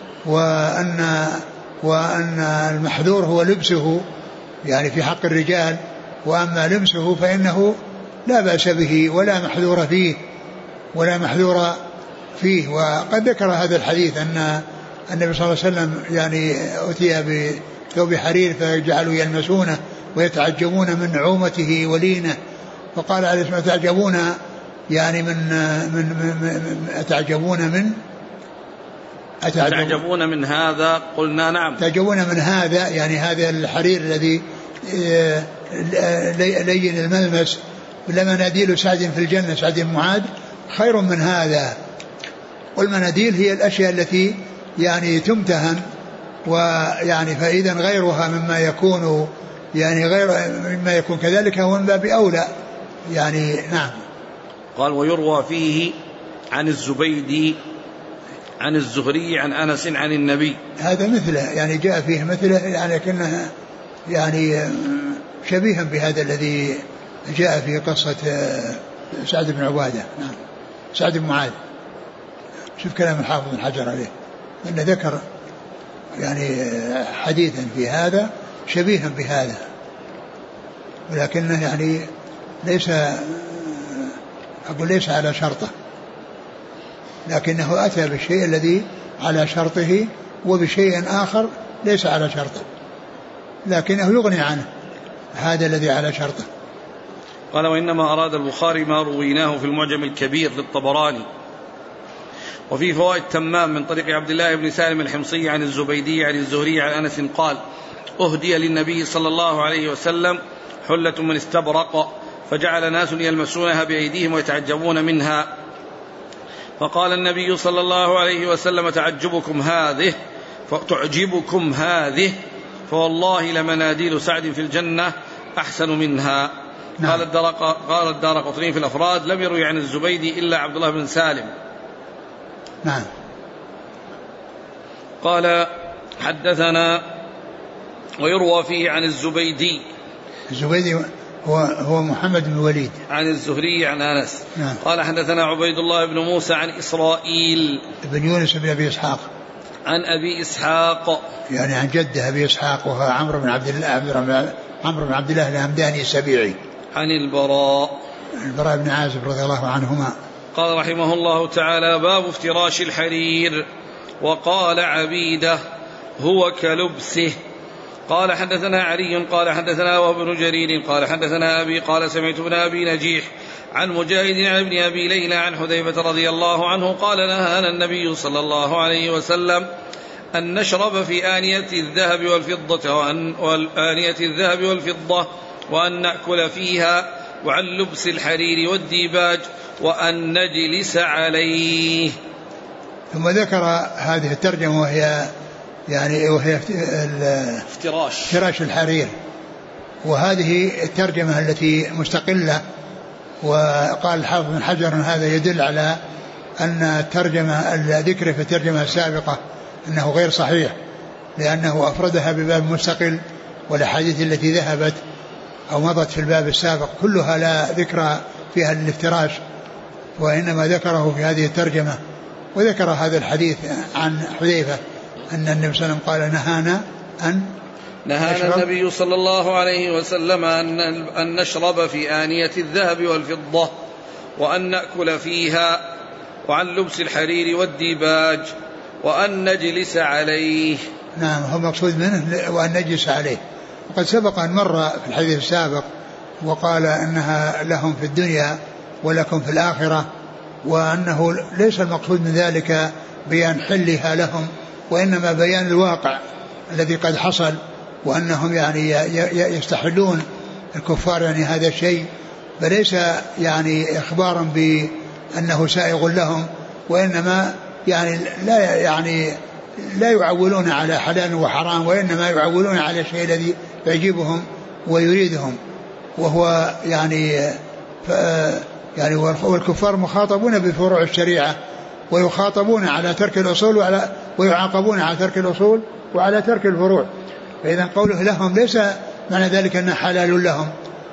وأن المحذور هو لبسه يعني في حق الرجال، وأما لمسه فإنه لا بأس به ولا محذور فيه. وقد ذكر هذا الحديث أن النبي صلى الله عليه وسلم يعني أتي بثوب حرير فجعلوا يلمسونه ويتعجبون من نعومته ولينه، فقال عليه الصلاة والسلام تعجبون يعني أتعجبون من هذا؟ قلنا نعم. تعجبون من هذا يعني هذا الحرير الذي لين الملمس، لمناديل سعد في الجنة سعد بن معاذ خير من هذا. والمناديل هي الأشياء التي يعني تمتهن، ويعني فإذا غيرها مما يكون يعني غير مما يكون كذلك هو من باب أولى يعني. نعم. قال ويروى فيه عن الزبيدي عن الزهري عن أنس عن النبي، هذا مثله يعني جاء فيه مثله يعني لكنه يعني شبيها بهذا الذي جاء في قصة سعد بن عبادة. نعم. سعد بن معاذ، شوف كلام الحافظ بن حجر عليه أنه ذكر يعني حديثا في هذا شبيها بهذا، ولكنه يعني ليس على شرطه، لكنه أتى بالشيء الذي على شرطه وبشيء آخر ليس على شرطه، لكنه يغني عنه هذا الذي على شرطه. قال وإنما أراد البخاري ما رويناه في المعجم الكبير للطبراني وفي فوائد تمام من طريق عبد الله بن سالم الحمصي عن الزبيدي عن الزهري عن أنس قال أهدي للنبي صلى الله عليه وسلم حلة من استبرق فجعل ناس يلمسونها بأيديهم ويتعجبون منها، فقال النبي صلى الله عليه وسلم تعجبكم هذه فوالله لمناديل سعد في الجنة أحسن منها. نعم. قال الدارقطني في الأفراد لم يروي عن الزبيدي إلا عبد الله بن سالم. نعم. قال حدثنا ويروى فيه عن الزبيدي هو محمد بن الوليد عن الزهري عن أنس. نعم. قال حدثنا عبيد الله بن موسى عن إسرائيل بن يونس بن أبي إسحاق عن أبي إسحاق يعني عن جده أبي إسحاق وهو عمرو بن عبد الله الهمداني السبيعي عن البراء بن عازب رضي الله عنهما. قال رحمه الله تعالى: باب افتراش الحرير. وقال عبيده: هو كلبسه. قال حدثنا علي قال حدثنا وهب بن جرير قال حدثنا أبي قال سمعت ابن أبي نجيح عن مجاهد عن ابن أبي ليلى عن حذيفة رضي الله عنه قال: نهانا النبي صلى الله عليه وسلم أن نشرب في آنية الذهب والفضة وأن نأكل فيها وعن لبس الحرير والديباج وأن نجلس عليه. ثم ذكر هذه الترجمة وهي افتراش الحرير، وهذه الترجمة التي مستقلة. وقال الحافظ بن حجر أن هذا يدل على أن الترجمة الذكر في الترجمة السابقة أنه غير صحيح، لأنه أفردها بباب مستقل، والأحاديث التي ذهبت أو مضت في الباب السابق كلها لا ذكر فيها الافتراش، وإنما ذكره في هذه الترجمة. وذكر هذا الحديث عن حذيفة أن النبي صلى الله عليه وسلم قال: نهانا النبي صلى الله عليه وسلم أن نشرب في آنية الذهب والفضة وأن نأكل فيها وعن لبس الحرير والديباج وأن نجلس عليه. نعم، هو مقصود منه وأن نجلس عليه. وقد سبق أن مر في الحديث السابق وقال أنها لهم في الدنيا ولكم في الآخرة، وأنه ليس المقصود من ذلك بيان حلها لهم، وإنما بيان الواقع الذي قد حصل، وأنهم يعني يستحلون الكفار يعني هذا الشيء، فليس يعني إخبارا بأنه سائغ لهم، وإنما لا يعولون على حلال وحرام، وإنما يعولون على الشيء الذي يعجبهم ويريدهم، وهو والكفار مخاطبون بفروع الشريعة، ويخاطبون على ترك الأصول ويعاقبون على ترك الأصول وعلى ترك الفروع. فإذا قوله لهم ليس معنى ذلك أنه حلال لهم،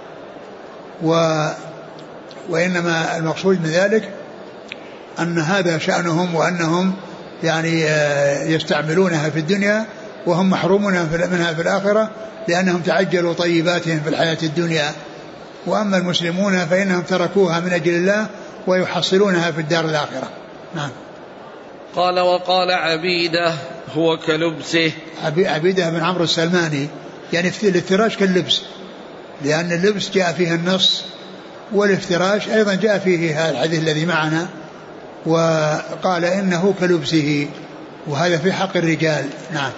وإنما المقصود من ذلك أن هذا شأنهم، وأنهم يستعملونها في الدنيا وهم محرومون منها في الآخرة، لأنهم تعجلوا طيباتهم في الحياة الدنيا. وأما المسلمون فإنهم تركوها من أجل الله ويحصلونها في الدار الآخرة. نعم. قال: وقال عبيده: هو كلبسه. عبيده بن عمرو السلماني، يعني الافتراش كاللبس، لأن اللبس جاء فيه النص، والافتراش أيضا جاء فيه هذا الحديث الذي معنا، وقال إنه كلبسه، وهذا في حق الرجال. نعم.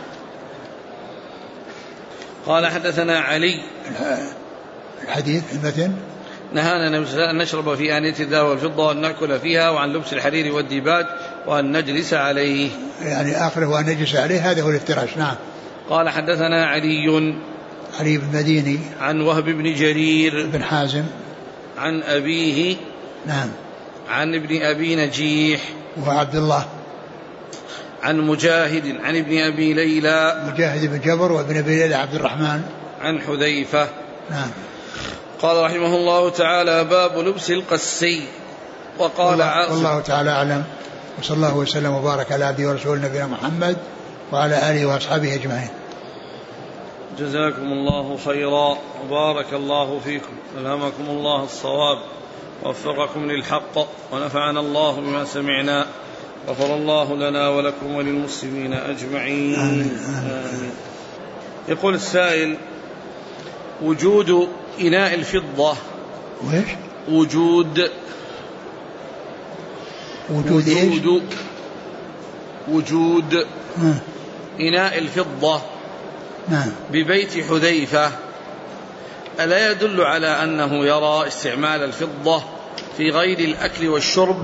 قال حدثنا علي. الحديث المتن: نهانا أن نشرب في آنية الذهب والفضة وأن نأكل فيها وعن لبس الحرير والديباج وأن نجلس عليه، يعني آخره وأن نجلس عليه، هذا هو الافتراش. نعم. قال حدثنا علي بن مديني عن وهب بن جرير بن حازم عن أبيه. نعم. عن ابن أبي نجيح وهو عبد الله. عن مجاهد عن ابن أبي ليلى، مجاهد بن جبر، وابن أبي ليلى عبد الرحمن. عن حذيفة. نعم. قال رحمه الله تعالى: باب لبس القسي. وقال والله تعالى أعلم، وصلى الله وسلم وبارك على عبده ورسوله نبينا محمد وعلى آله وأصحابه أجمعين. جزاكم الله خيرا وبارك الله فيكم، ألهمكم الله الصواب ووفقكم للحق، ونفعنا الله بما سمعنا، غفر الله لنا ولكم وللمسلمين أجمعين. آمين. يقول السائل: وجود إناء الفضة. وجود إناء الفضة ببيت حذيفة ألا يدل على أنه يرى استعمال الفضة في غير الأكل والشرب؟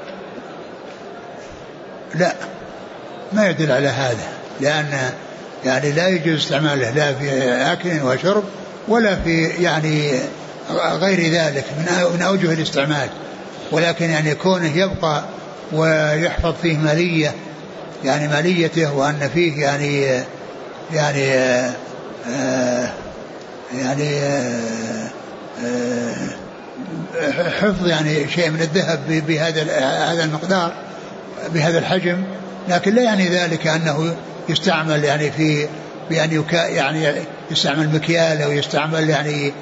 لا، ما يدل على هذا، لأن لا يجوز استعماله لا في أكل وشرب ولا في غير ذلك من أوجه الاستعمال، ولكن كونه يبقى ويحفظ فيه ماليته، وأن فيه حفظ يعني شيء من الذهب بهذا المقدار بهذا الحجم، لكن لا يعني ذلك أنه يستعمل يعني في بأن يعني يستعمل مكيال أو يستعمل يعني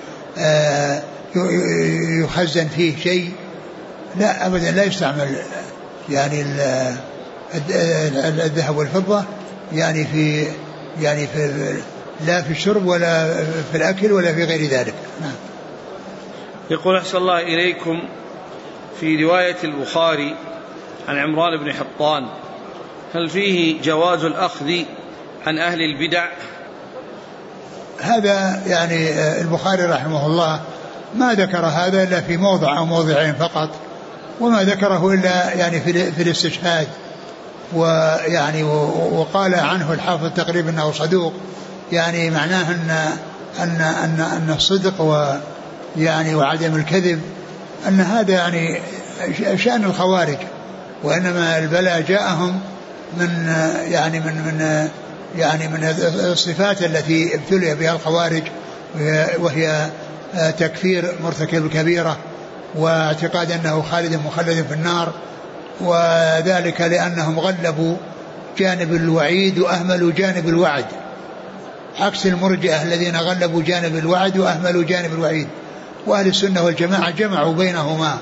يخزن فيه شيء، لا أبدا، لا يستعمل يعني الذهب والفضة يعني في لا في الشرب ولا في الأكل ولا في غير ذلك. نعم. يقول أحسن الله إليكم، في رواية البخاري عن عمران بن حطان هل فيه جواز الأخذ عن أهل البدع؟ هذا يعني البخاري رحمه الله ما ذكر هذا إلا في موضع أو موضعين فقط، وما ذكره إلا يعني في الاستشهاد، ويعني وقال عنه الحافظ تقريبا أنه صدوق، يعني معناه أن الصدق ويعني وعدم الكذب أن هذا يعني شأن الخوارج، وإنما البلاء جاءهم من الصفات التي ابتلي بها الخوارج، وهي تكفير مرتكب الكبيرة واعتقاد أنه خالد مخلد في النار، وذلك لأنهم غلبوا جانب الوعيد وأهملوا جانب الوعد، عكس المرجئة الذين غلبوا جانب الوعد وأهملوا جانب الوعيد. وأهل السنة والجماعة جمعوا بينهما،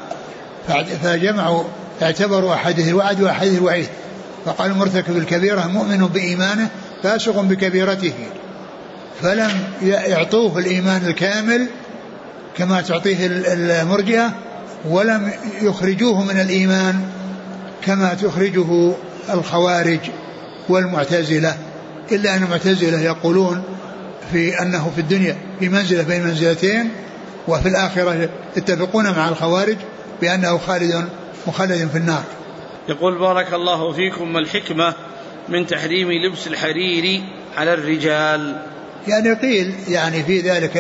اعتبروا أحده الوعد وأحده الوعيد، فقالوا مرتكب الكبيرة مؤمن بإيمانه فاسق بكبيرته، فلم يعطوه الإيمان الكامل كما تعطيه المرجئة، ولم يخرجوه من الإيمان كما تخرجه الخوارج والمعتزلة، إلا أن المعتزلة يقولون في أنه في الدنيا في منزلة بين منزلتين، وفي الآخرة يتفقون مع الخوارج بأنه مخلد في النار. يقول بارك الله فيكم، ما الحكمة من تحريم لبس الحرير على الرجال؟ يعني قيل يعني في ذلك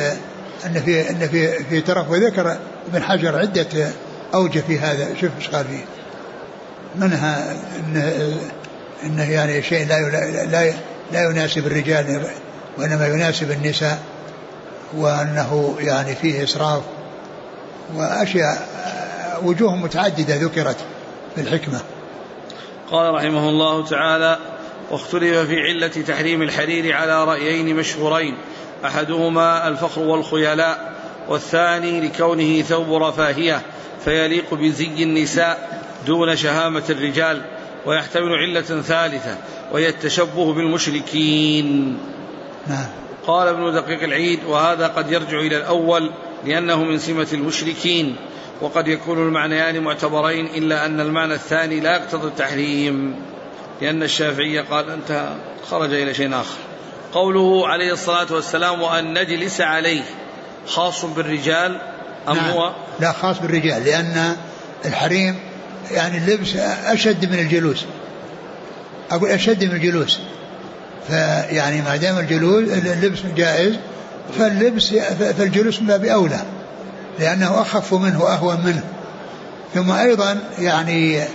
أن في طرف، وذكر ابن حجر عدة أوجه في هذا. شوف ايش قال فيه، منها إنه يعني شيء لا يناسب الرجال وإنما يناسب النساء، وأنه يعني فيه إسراف، وأشياء وجوه متعددة ذكرت في الحكمة. قال رحمه الله تعالى: واختلف في علة تحريم الحرير على رأيين مشهورين، أحدهما الفخر والخيلاء، والثاني لكونه ثوب رفاهية فيليق بزي النساء دون شهامة الرجال، ويحتمل علة ثالثة وهي التشبه بالمشركين. نعم. قال ابن دقيق العيد: وهذا قد يرجع إلى الأول لأنه من سمة المشركين، وقد يكون المعنيان معتبرين، إلا أن المعنى الثاني لا يقتضي التحريم، لأن الشافعية قال أنت خرج إلى شيء آخر. قوله عليه الصلاة والسلام: وأن نجلس عليه، خاص بالرجال أم نعم. هو؟ لا، خاص بالرجال، لأن الحريم يعني اللبس أشد من الجلوس، أقول أشد من الجلوس، فيعني ما دام اللبس جائز فالجلوس من باب أولى، لأنه أخف منه وأهون منه. ثم أيضا يعني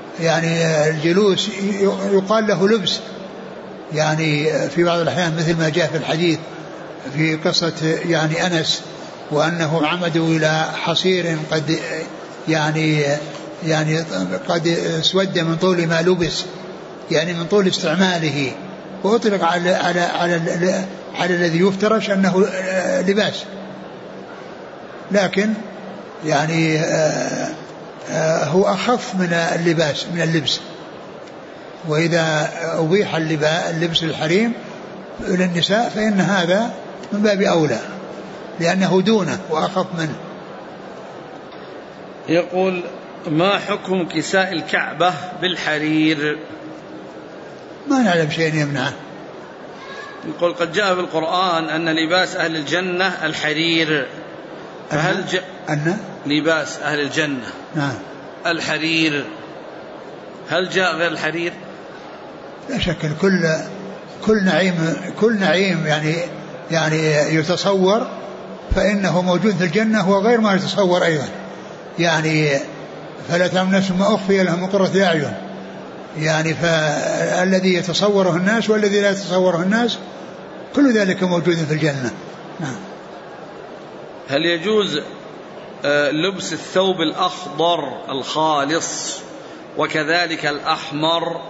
الجلوس يقال له لبس، يعني في بعض الأحيان مثل ما جاء في الحديث في قصة يعني أنس، وأنه عمدوا إلى حصير قد اسود من طول ما لبس، يعني من طول استعماله، وأطلق على الذي يفترش أنه لباس، لكن يعني هو أخف من اللباس من اللبس. وإذا أبيح اللبس الحريم للنساء فإن هذا من باب أولى، لأنه دونه وأخف منه. يقول: ما حكم كساء الكعبة بالحرير؟ ما نعلم شيء يمنعه. يقول: قد جاء في القرآن أن لباس أهل الجنة الحرير، فهل أن لباس أهل الجنة نعم الحرير، هل جاء غير الحرير؟ لا شك كل نعيم يعني يتصور فإنه موجود في الجنة، هو غير ما يتصور أيضا، يعني فلا تعلم نفس ما أخفي لهم من قرة أعين، يعني فالذي يتصوره الناس والذي لا يتصوره الناس كل ذلك موجود في الجنة. نعم. هل يجوز لبس الثوب الأخضر الخالص وكذلك الأحمر؟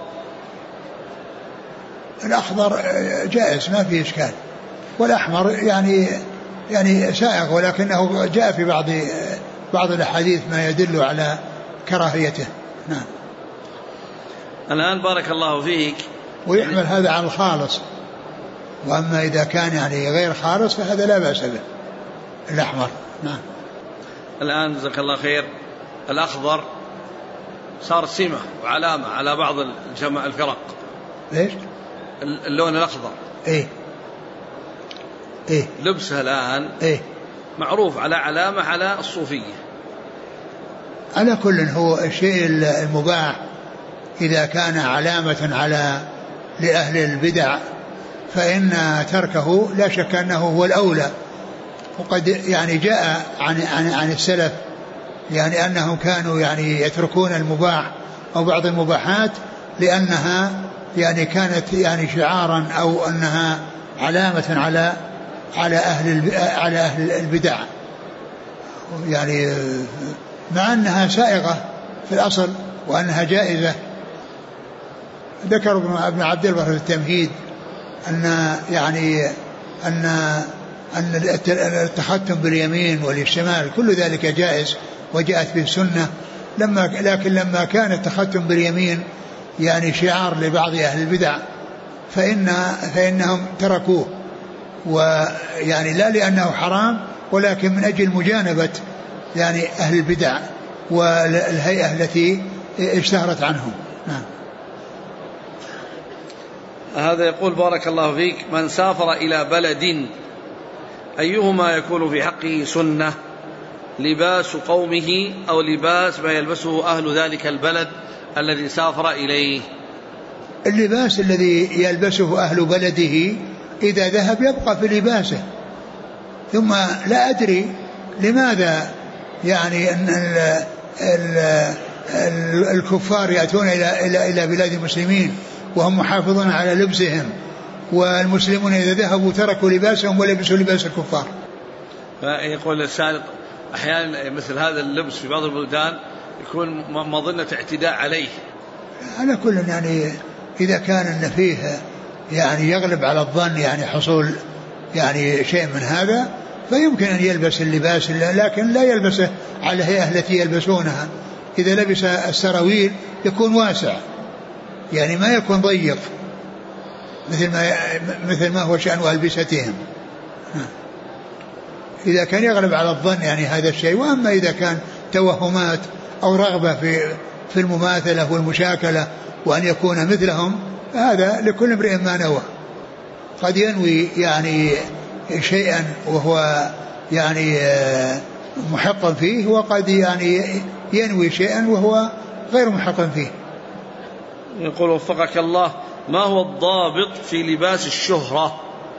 الأخضر جائز ما فيه إشكال، والأحمر يعني سائغ، ولكنه جاء في بعض الأحاديث ما يدل على كراهيته. نعم. الآن بارك الله فيك، ويحمل هذا على الخالص، وأما إذا كان يعني غير خالص فهذا لا بأس به الأحمر. نعم. الآن جزاك الله خير، الأخضر صار سمة وعلامة على بعض الفرق. ليش؟ اللون الأخضر إيه لبسها الآن معروف على علامة على الصوفية. على كل هو الشيء المباح إذا كان علامة على لأهل البدع فإن تركه لا شك أنه هو الأولى. وقد يعني جاء عن السلف يعني أنهم كانوا يعني يتركون المباح أو بعض المباحات لأنها يعني كانت يعني شعارا أو أنها علامة على أهل البدع، يعني مع أنها سائغة في الأصل وأنها جائزة. ذكر ابن عبد البر في التمهيد أن التختم باليمين والشمال كل ذلك جائز وجاءت به السنة، لكن لما كان التختم باليمين يعني شعار لبعض أهل البدع فإنهم تركوه، ويعني لا لأنه حرام ولكن من أجل مجانبة يعني أهل البدع والهيئة التي اشتهرت عنهم. نعم. هذا يقول بارك الله فيك، من سافر إلى بلد أيهما يكون في حقه سنة، لباس قومه أو لباس ما يلبسه أهل ذلك البلد الذي سافر إليه؟ اللباس الذي يلبسه أهل بلده إذا ذهب يبقى في لباسه. ثم لا أدري لماذا يعني أن الكفار يأتون إلى بلاد المسلمين وهم محافظون على لبسهم، والمسلمون إذا ذهبوا تركوا لباسهم ولبسوا لباس الكفار. يقول السائل أحيانا مثل هذا اللبس في بعض البلدان يكون مظنة اعتداء عليه. على كل يعني إذا كان أن فيه يعني يغلب على الظن يعني حصول يعني شيء من هذا فيمكن أن يلبس اللباس، لكن لا يلبسه على الهيئة التي يلبسونها. إذا لبس السراويل يكون واسع يعني ما يكون ضيق مثل ما هو شأن ألبستهم، إذا كان يغلب على الظن يعني هذا الشيء. وأما إذا كان توهمات أو رغبة في المماثلة والمشاكلة وأن يكون مثلهم فهذا لكل امرئ ما نوى. قد ينوي يعني شيئا وهو يعني محق فيه، وقد يعني ينوي شيئا وهو غير محق فيه. يقول وفقك الله، ما هو الضابط في لباس الشهرة؟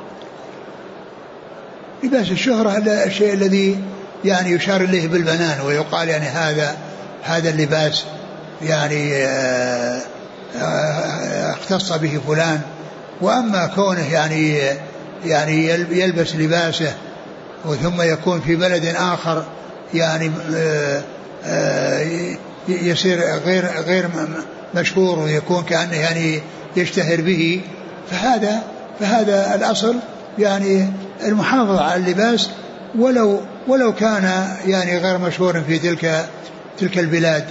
لباس الشهرة الشيء الذي يعني يشار إليه بالبنان ويقال يعني هذا اللباس يعني اختص به فلان. وأما كونه يعني يلبس لباسه وثم يكون في بلد آخر يعني يصير غير مشهور ويكون كأنه يعني يشتهر به، فهذا الأصل يعني المحافظة على اللباس ولو كان يعني غير مشهور في تلك البلاد.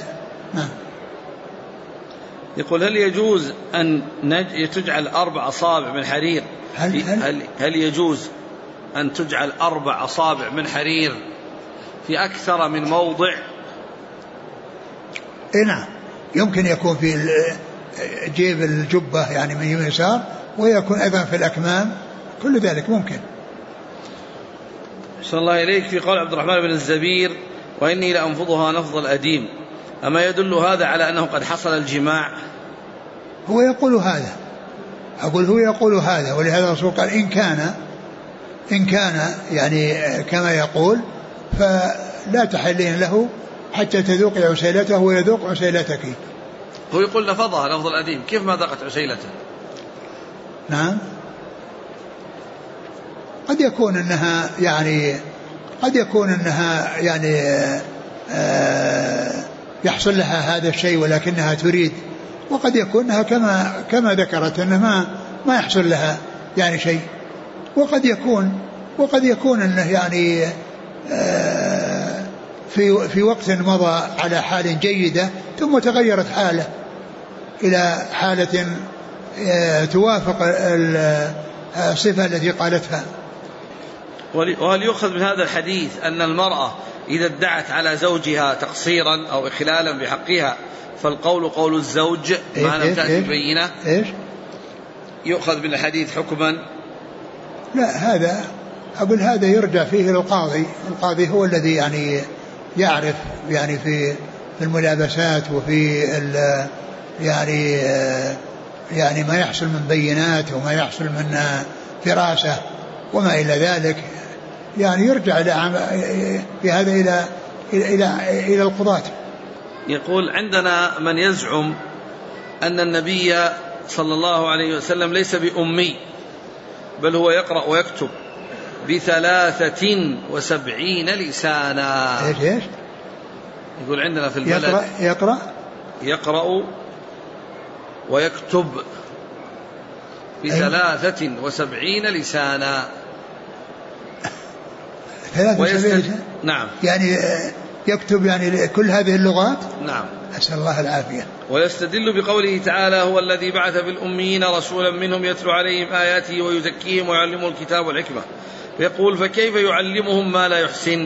يقول هل يجوز أن تجعل 4 أصابع من حرير؟ هل يجوز أن تجعل 4 أصابع من حرير في أكثر من موضع؟ نعم، يمكن يكون في جيب الجبة يعني من يمين يسار، ويكون أيضا في الأكمام، كل ذلك ممكن. صلى الله إليك، في قول عبد الرحمن بن الزبير وإني لأنفضها نفض الأديم، أما يدل هذا على أنه قد حصل الجماع؟ هو يقول هذا، أقول هو يقول هذا، ولهذا الرسول قال إن كان يعني كما يقول فلا تحلين له حتى تذوق عسيلته ويذوق عسيلتك. هو يقول نفضها نفض الأديم، كيف ما ذاقت عسيلته؟ نعم، قد يكون أنها يعني قد يكون أنها يعني يحصل لها هذا الشيء ولكنها تريد، وقد يكون أنها كما ذكرت أنها ما يحصل لها يعني شيء، وقد يكون أنه يعني في وقت مضى على حال جيدة ثم تغيرت حاله إلى حالة توافق الصفة التي قالتها. وهل يؤخذ من هذا الحديث أن المرأة إذا ادعت على زوجها تقصيرا أو إخلالا بحقها فالقول قول الزوج ما لم تأتي بينة؟ يؤخذ من الحديث حكما؟ لا، هذا أقول هذا يرجع فيه للقاضي. القاضي هو الذي يعني يعرف يعني في الملابسات وفي يعني ما يحصل من بينات وما يحصل من فراسة وما إلى ذلك، يعني يرجع بهذا إلى القضاة. يقول عندنا من يزعم أن النبي صلى الله عليه وسلم ليس بأمي، بل هو يقرأ ويكتب ب73 لسانا. إيش؟ يقول عندنا في البلد يقرأ ويكتب ب73 لسانا. نعم، يعني يكتب يعني كل هذه اللغات. نعم، أسأل الله العافية. ويستدل بقوله تعالى هو الذي بعث في الأميين رسولا منهم يتلو عليهم آياته ويزكيهم ويعلمهم الكتاب والحكمة. يقول فكيف يعلمهم ما لا يحسن؟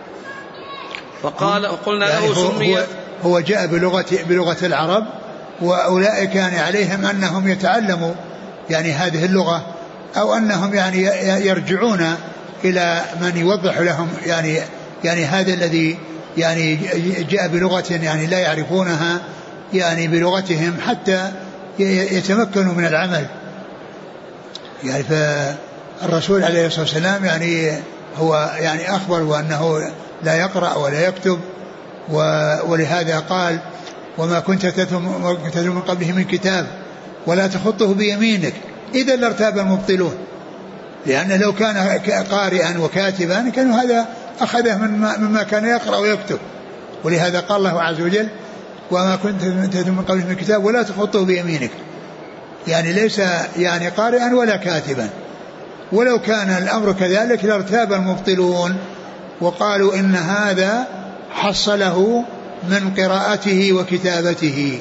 قلنا يعني له سمي هو جاء بلغة العرب، وأولئك يعني عليهم أنهم يتعلموا يعني هذه اللغة، أو أنهم يعني يرجعون إلى من يوضح لهم يعني هذا الذي يعني جاء بلغة يعني لا يعرفونها يعني بلغتهم حتى يتمكنوا من العمل. يعني فالرسول عليه الصلاة والسلام يعني هو يعني أخبر أنه لا يقرأ ولا يكتب، ولهذا قال وما كنت تتلو من قبله من كتاب ولا تخطه بيمينك إذا لارتاب المبطلون، لأن لو كان قارئا وكاتبا كان هذا أخذه مما كان يقرأ ويكتب. ولهذا قال الله عز وجل وما كنت تتلو من قبله من كتاب ولا تخطه بيمينك، يعني ليس يعني قارئا ولا كاتبا. ولو كان الأمر كذلك لارتاب المبطلون وقالوا إن هذا حصله من قراءته وكتابته.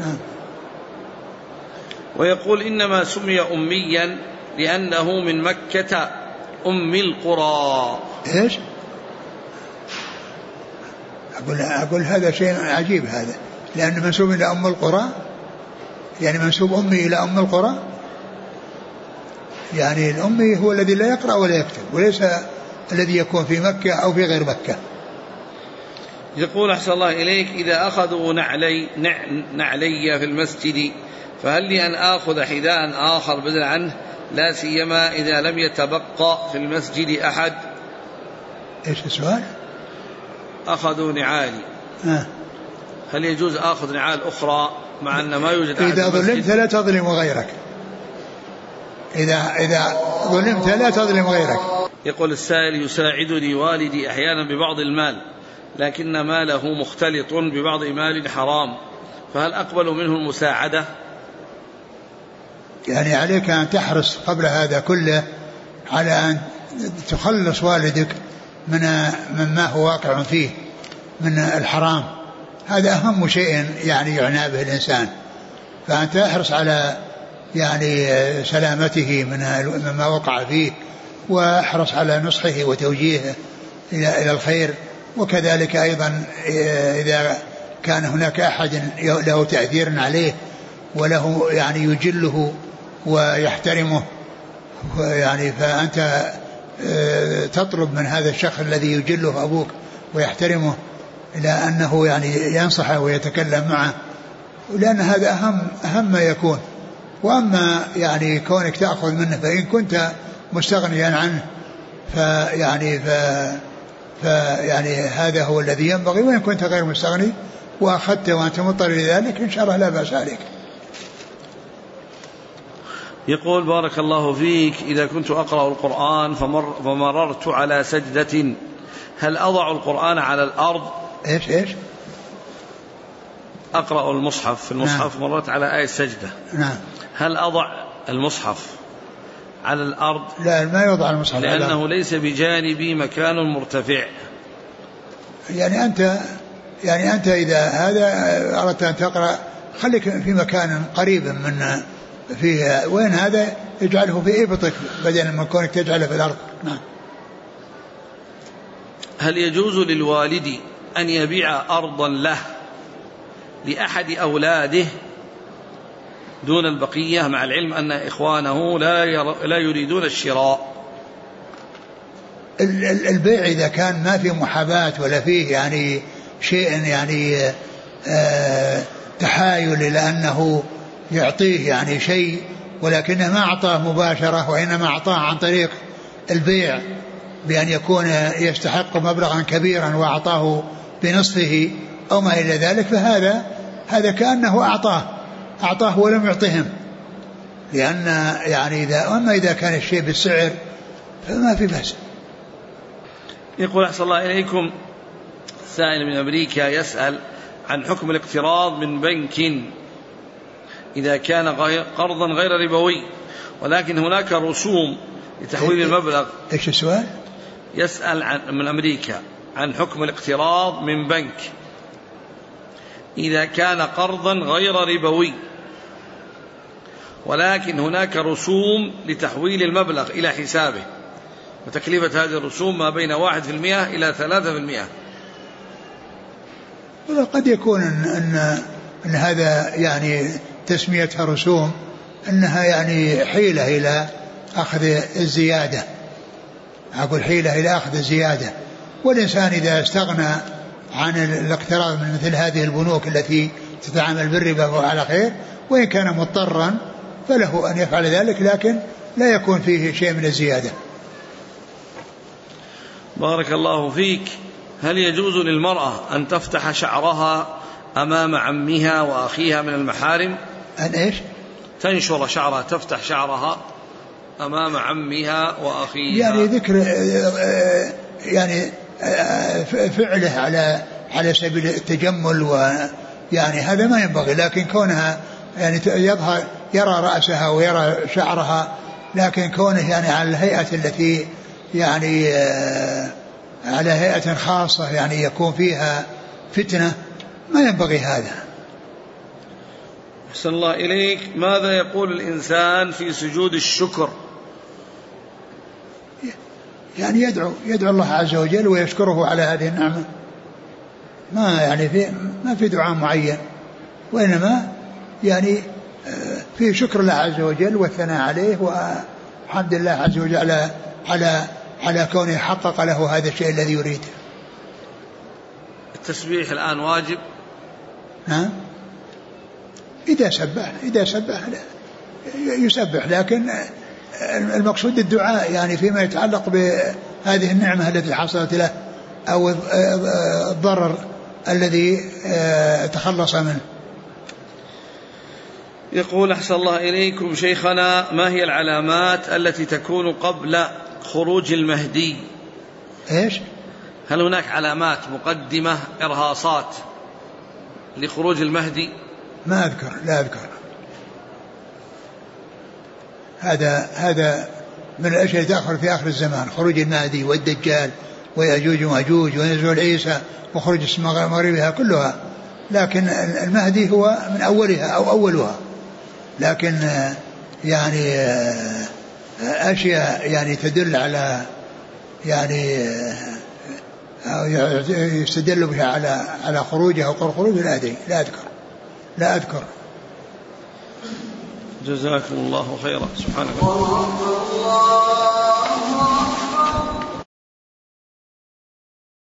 ويقول إنما سمي أميا لأنه من مكة أم القرى. إيش؟ أقول هذا شيء عجيب هذا، لأن منسوب إلى أم القرى، يعني منسوب أمي إلى أم القرى، يعني الأمي هو الذي لا يقرأ ولا يكتب، وليس الذي يكون في مكة أو في غير مكة. يقول أحسن الله إليك إذا أخذوا نعلي في المسجد فهل لي أن آخذ حذاء آخر بدلا عنه، لا سيما إذا لم يتبقى في المسجد أحد؟ إيش السؤال؟ أخذوا نعالي، هل يجوز آخذ نعال أخرى مع أن ما يوجد أحد؟ إذا ظلمت لا تظلم غيرك، إذا ظلمت لا تظلم غيرك. يقول السائل يساعدني والدي أحيانا ببعض المال لكن ماله مختلط ببعض مال حرام، فهل أقبل منه المساعدة؟ يعني عليك أن تحرص قبل هذا كله على أن تخلص والدك مما هو واقع فيه من الحرام، هذا أهم شيء يعني يعنى به الإنسان. فأنت احرص على يعني سلامته مما وقع فيه، واحرص على نصحه وتوجيهه إلى الخير. وكذلك أيضا إذا كان هناك أحد له تأثير عليه وله يعني يجله ويحترمه، يعني فأنت تطلب من هذا الشخص الذي يجله أبوك ويحترمه إلى أنه يعني ينصحه ويتكلم معه، لأن هذا أهم ما يكون. وأما يعني كونك تأخذ منه فإن كنت مستغنيا عنه فيعني هذا هو الذي ينبغي، وإن كنت غير مستغني وأخذت وأنت مضطر لذلك إن شاء الله لا بأس عليك. يقول بارك الله فيك إذا كنت أقرأ القرآن فمررت على سجدة هل أضع القرآن على الأرض؟ إيش أقرأ المصحف في المصحف نعم. مرت على آية السجدة. نعم. هل أضع المصحف على الأرض؟ لا، ما يوضع المصحف على الأرض لأنه ليس بجانبي مكان مرتفع. يعني أنت إذا هذا أردت أن تقرأ خليك في مكان قريب من فيه، وين هذا اجعله في إبطك بدل من كونك تجعله في الأرض. نعم. هل يجوز للوالد أن يبيع أرضا له لأحد أولاده دون البقية، مع العلم أن إخوانه لا يريدون الشراء؟ البيع إذا كان ما فيه محاباة ولا فيه يعني شيء يعني تحايل إلى أنه يعطيه يعني شيء ولكنه ما أعطاه مباشرة وإنما أعطاه عن طريق البيع بأن يكون يستحق مبلغا كبيرا وأعطاه بنصفه أو ما إلى ذلك، فهذا كأنه أعطاه ولم يعطهم، لأن يعني إذا كان الشيء بالسعر فما في بأس. يقول أحسن الله إليكم سائل من أمريكا يسأل عن حكم الاقتراض من بنك إذا كان قرضا غير ربوي ولكن هناك رسوم لتحويل المبلغ. إيش السؤال؟ يسأل من أمريكا عن حكم الاقتراض من بنك إذا كان قرضا غير ربوي ولكن هناك رسوم لتحويل المبلغ إلى حسابه، وتكلفة هذه الرسوم ما بين 1% إلى 3%. قد يكون أن هذا يعني تسميتها رسوم أنها يعني حيلة إلى أخذ الزيادة، أقول حيلة إلى أخذ الزيادة. والإنسان إذا استغنى عن الاقتراض من مثل هذه البنوك التي تتعامل بالربا فهو على خير، وإن كان مضطرا فله أن يفعل ذلك لكن لا يكون فيه شيء من الزيادة. بارك الله فيك. هل يجوز للمرأة أن تفتح شعرها أمام عمها وأخيها من المحارم؟ أن إيش؟ تنشر شعرها، تفتح شعرها أمام عمها وأخيها، يعني ذكر يعني فعله على سبيل التجمل، ويعني هذا ما ينبغي، لكن كونها يعني يظهر يرى رأسها ويرى شعرها، لكن كونه يعني على الهيئة التي يعني على هيئة خاصة يعني يكون فيها فتنة ما ينبغي هذا. أحسن الله إليك. ماذا يقول الإنسان في سجود الشكر؟ يعني يدعو الله عز وجل ويشكره على هذه النعمة، ما في دعاء معين، وإنما يعني في شكر الله عز وجل والثناء عليه وحمد الله عز وجل على كونه حقق له هذا الشيء الذي يريده. التسبيح الآن واجب؟ نعم، إذا سبح يسبح، لكن المقصود الدعاء يعني فيما يتعلق بهذه النعمة التي حصلت له أو الضرر الذي تخلص منه. يقول أحسن الله إليكم شيخنا، ما هي العلامات التي تكون قبل خروج المهدي؟ إيش؟ هل هناك علامات مقدمة إرهاصات لخروج المهدي؟ لا أذكر. هذا من الأشياء تأخر في آخر الزمان، خروج المهدي والدجال ويأجوج ومأجوج ونزول عيسى وخروج السماء مغربها كلها، لكن المهدي هو من أولها أو أولها، لكن يعني أشياء يعني تدل على يعني يستدل بها على خروجها أو خروج لا أذكر. جزاكم الله خيرا. سبحانك.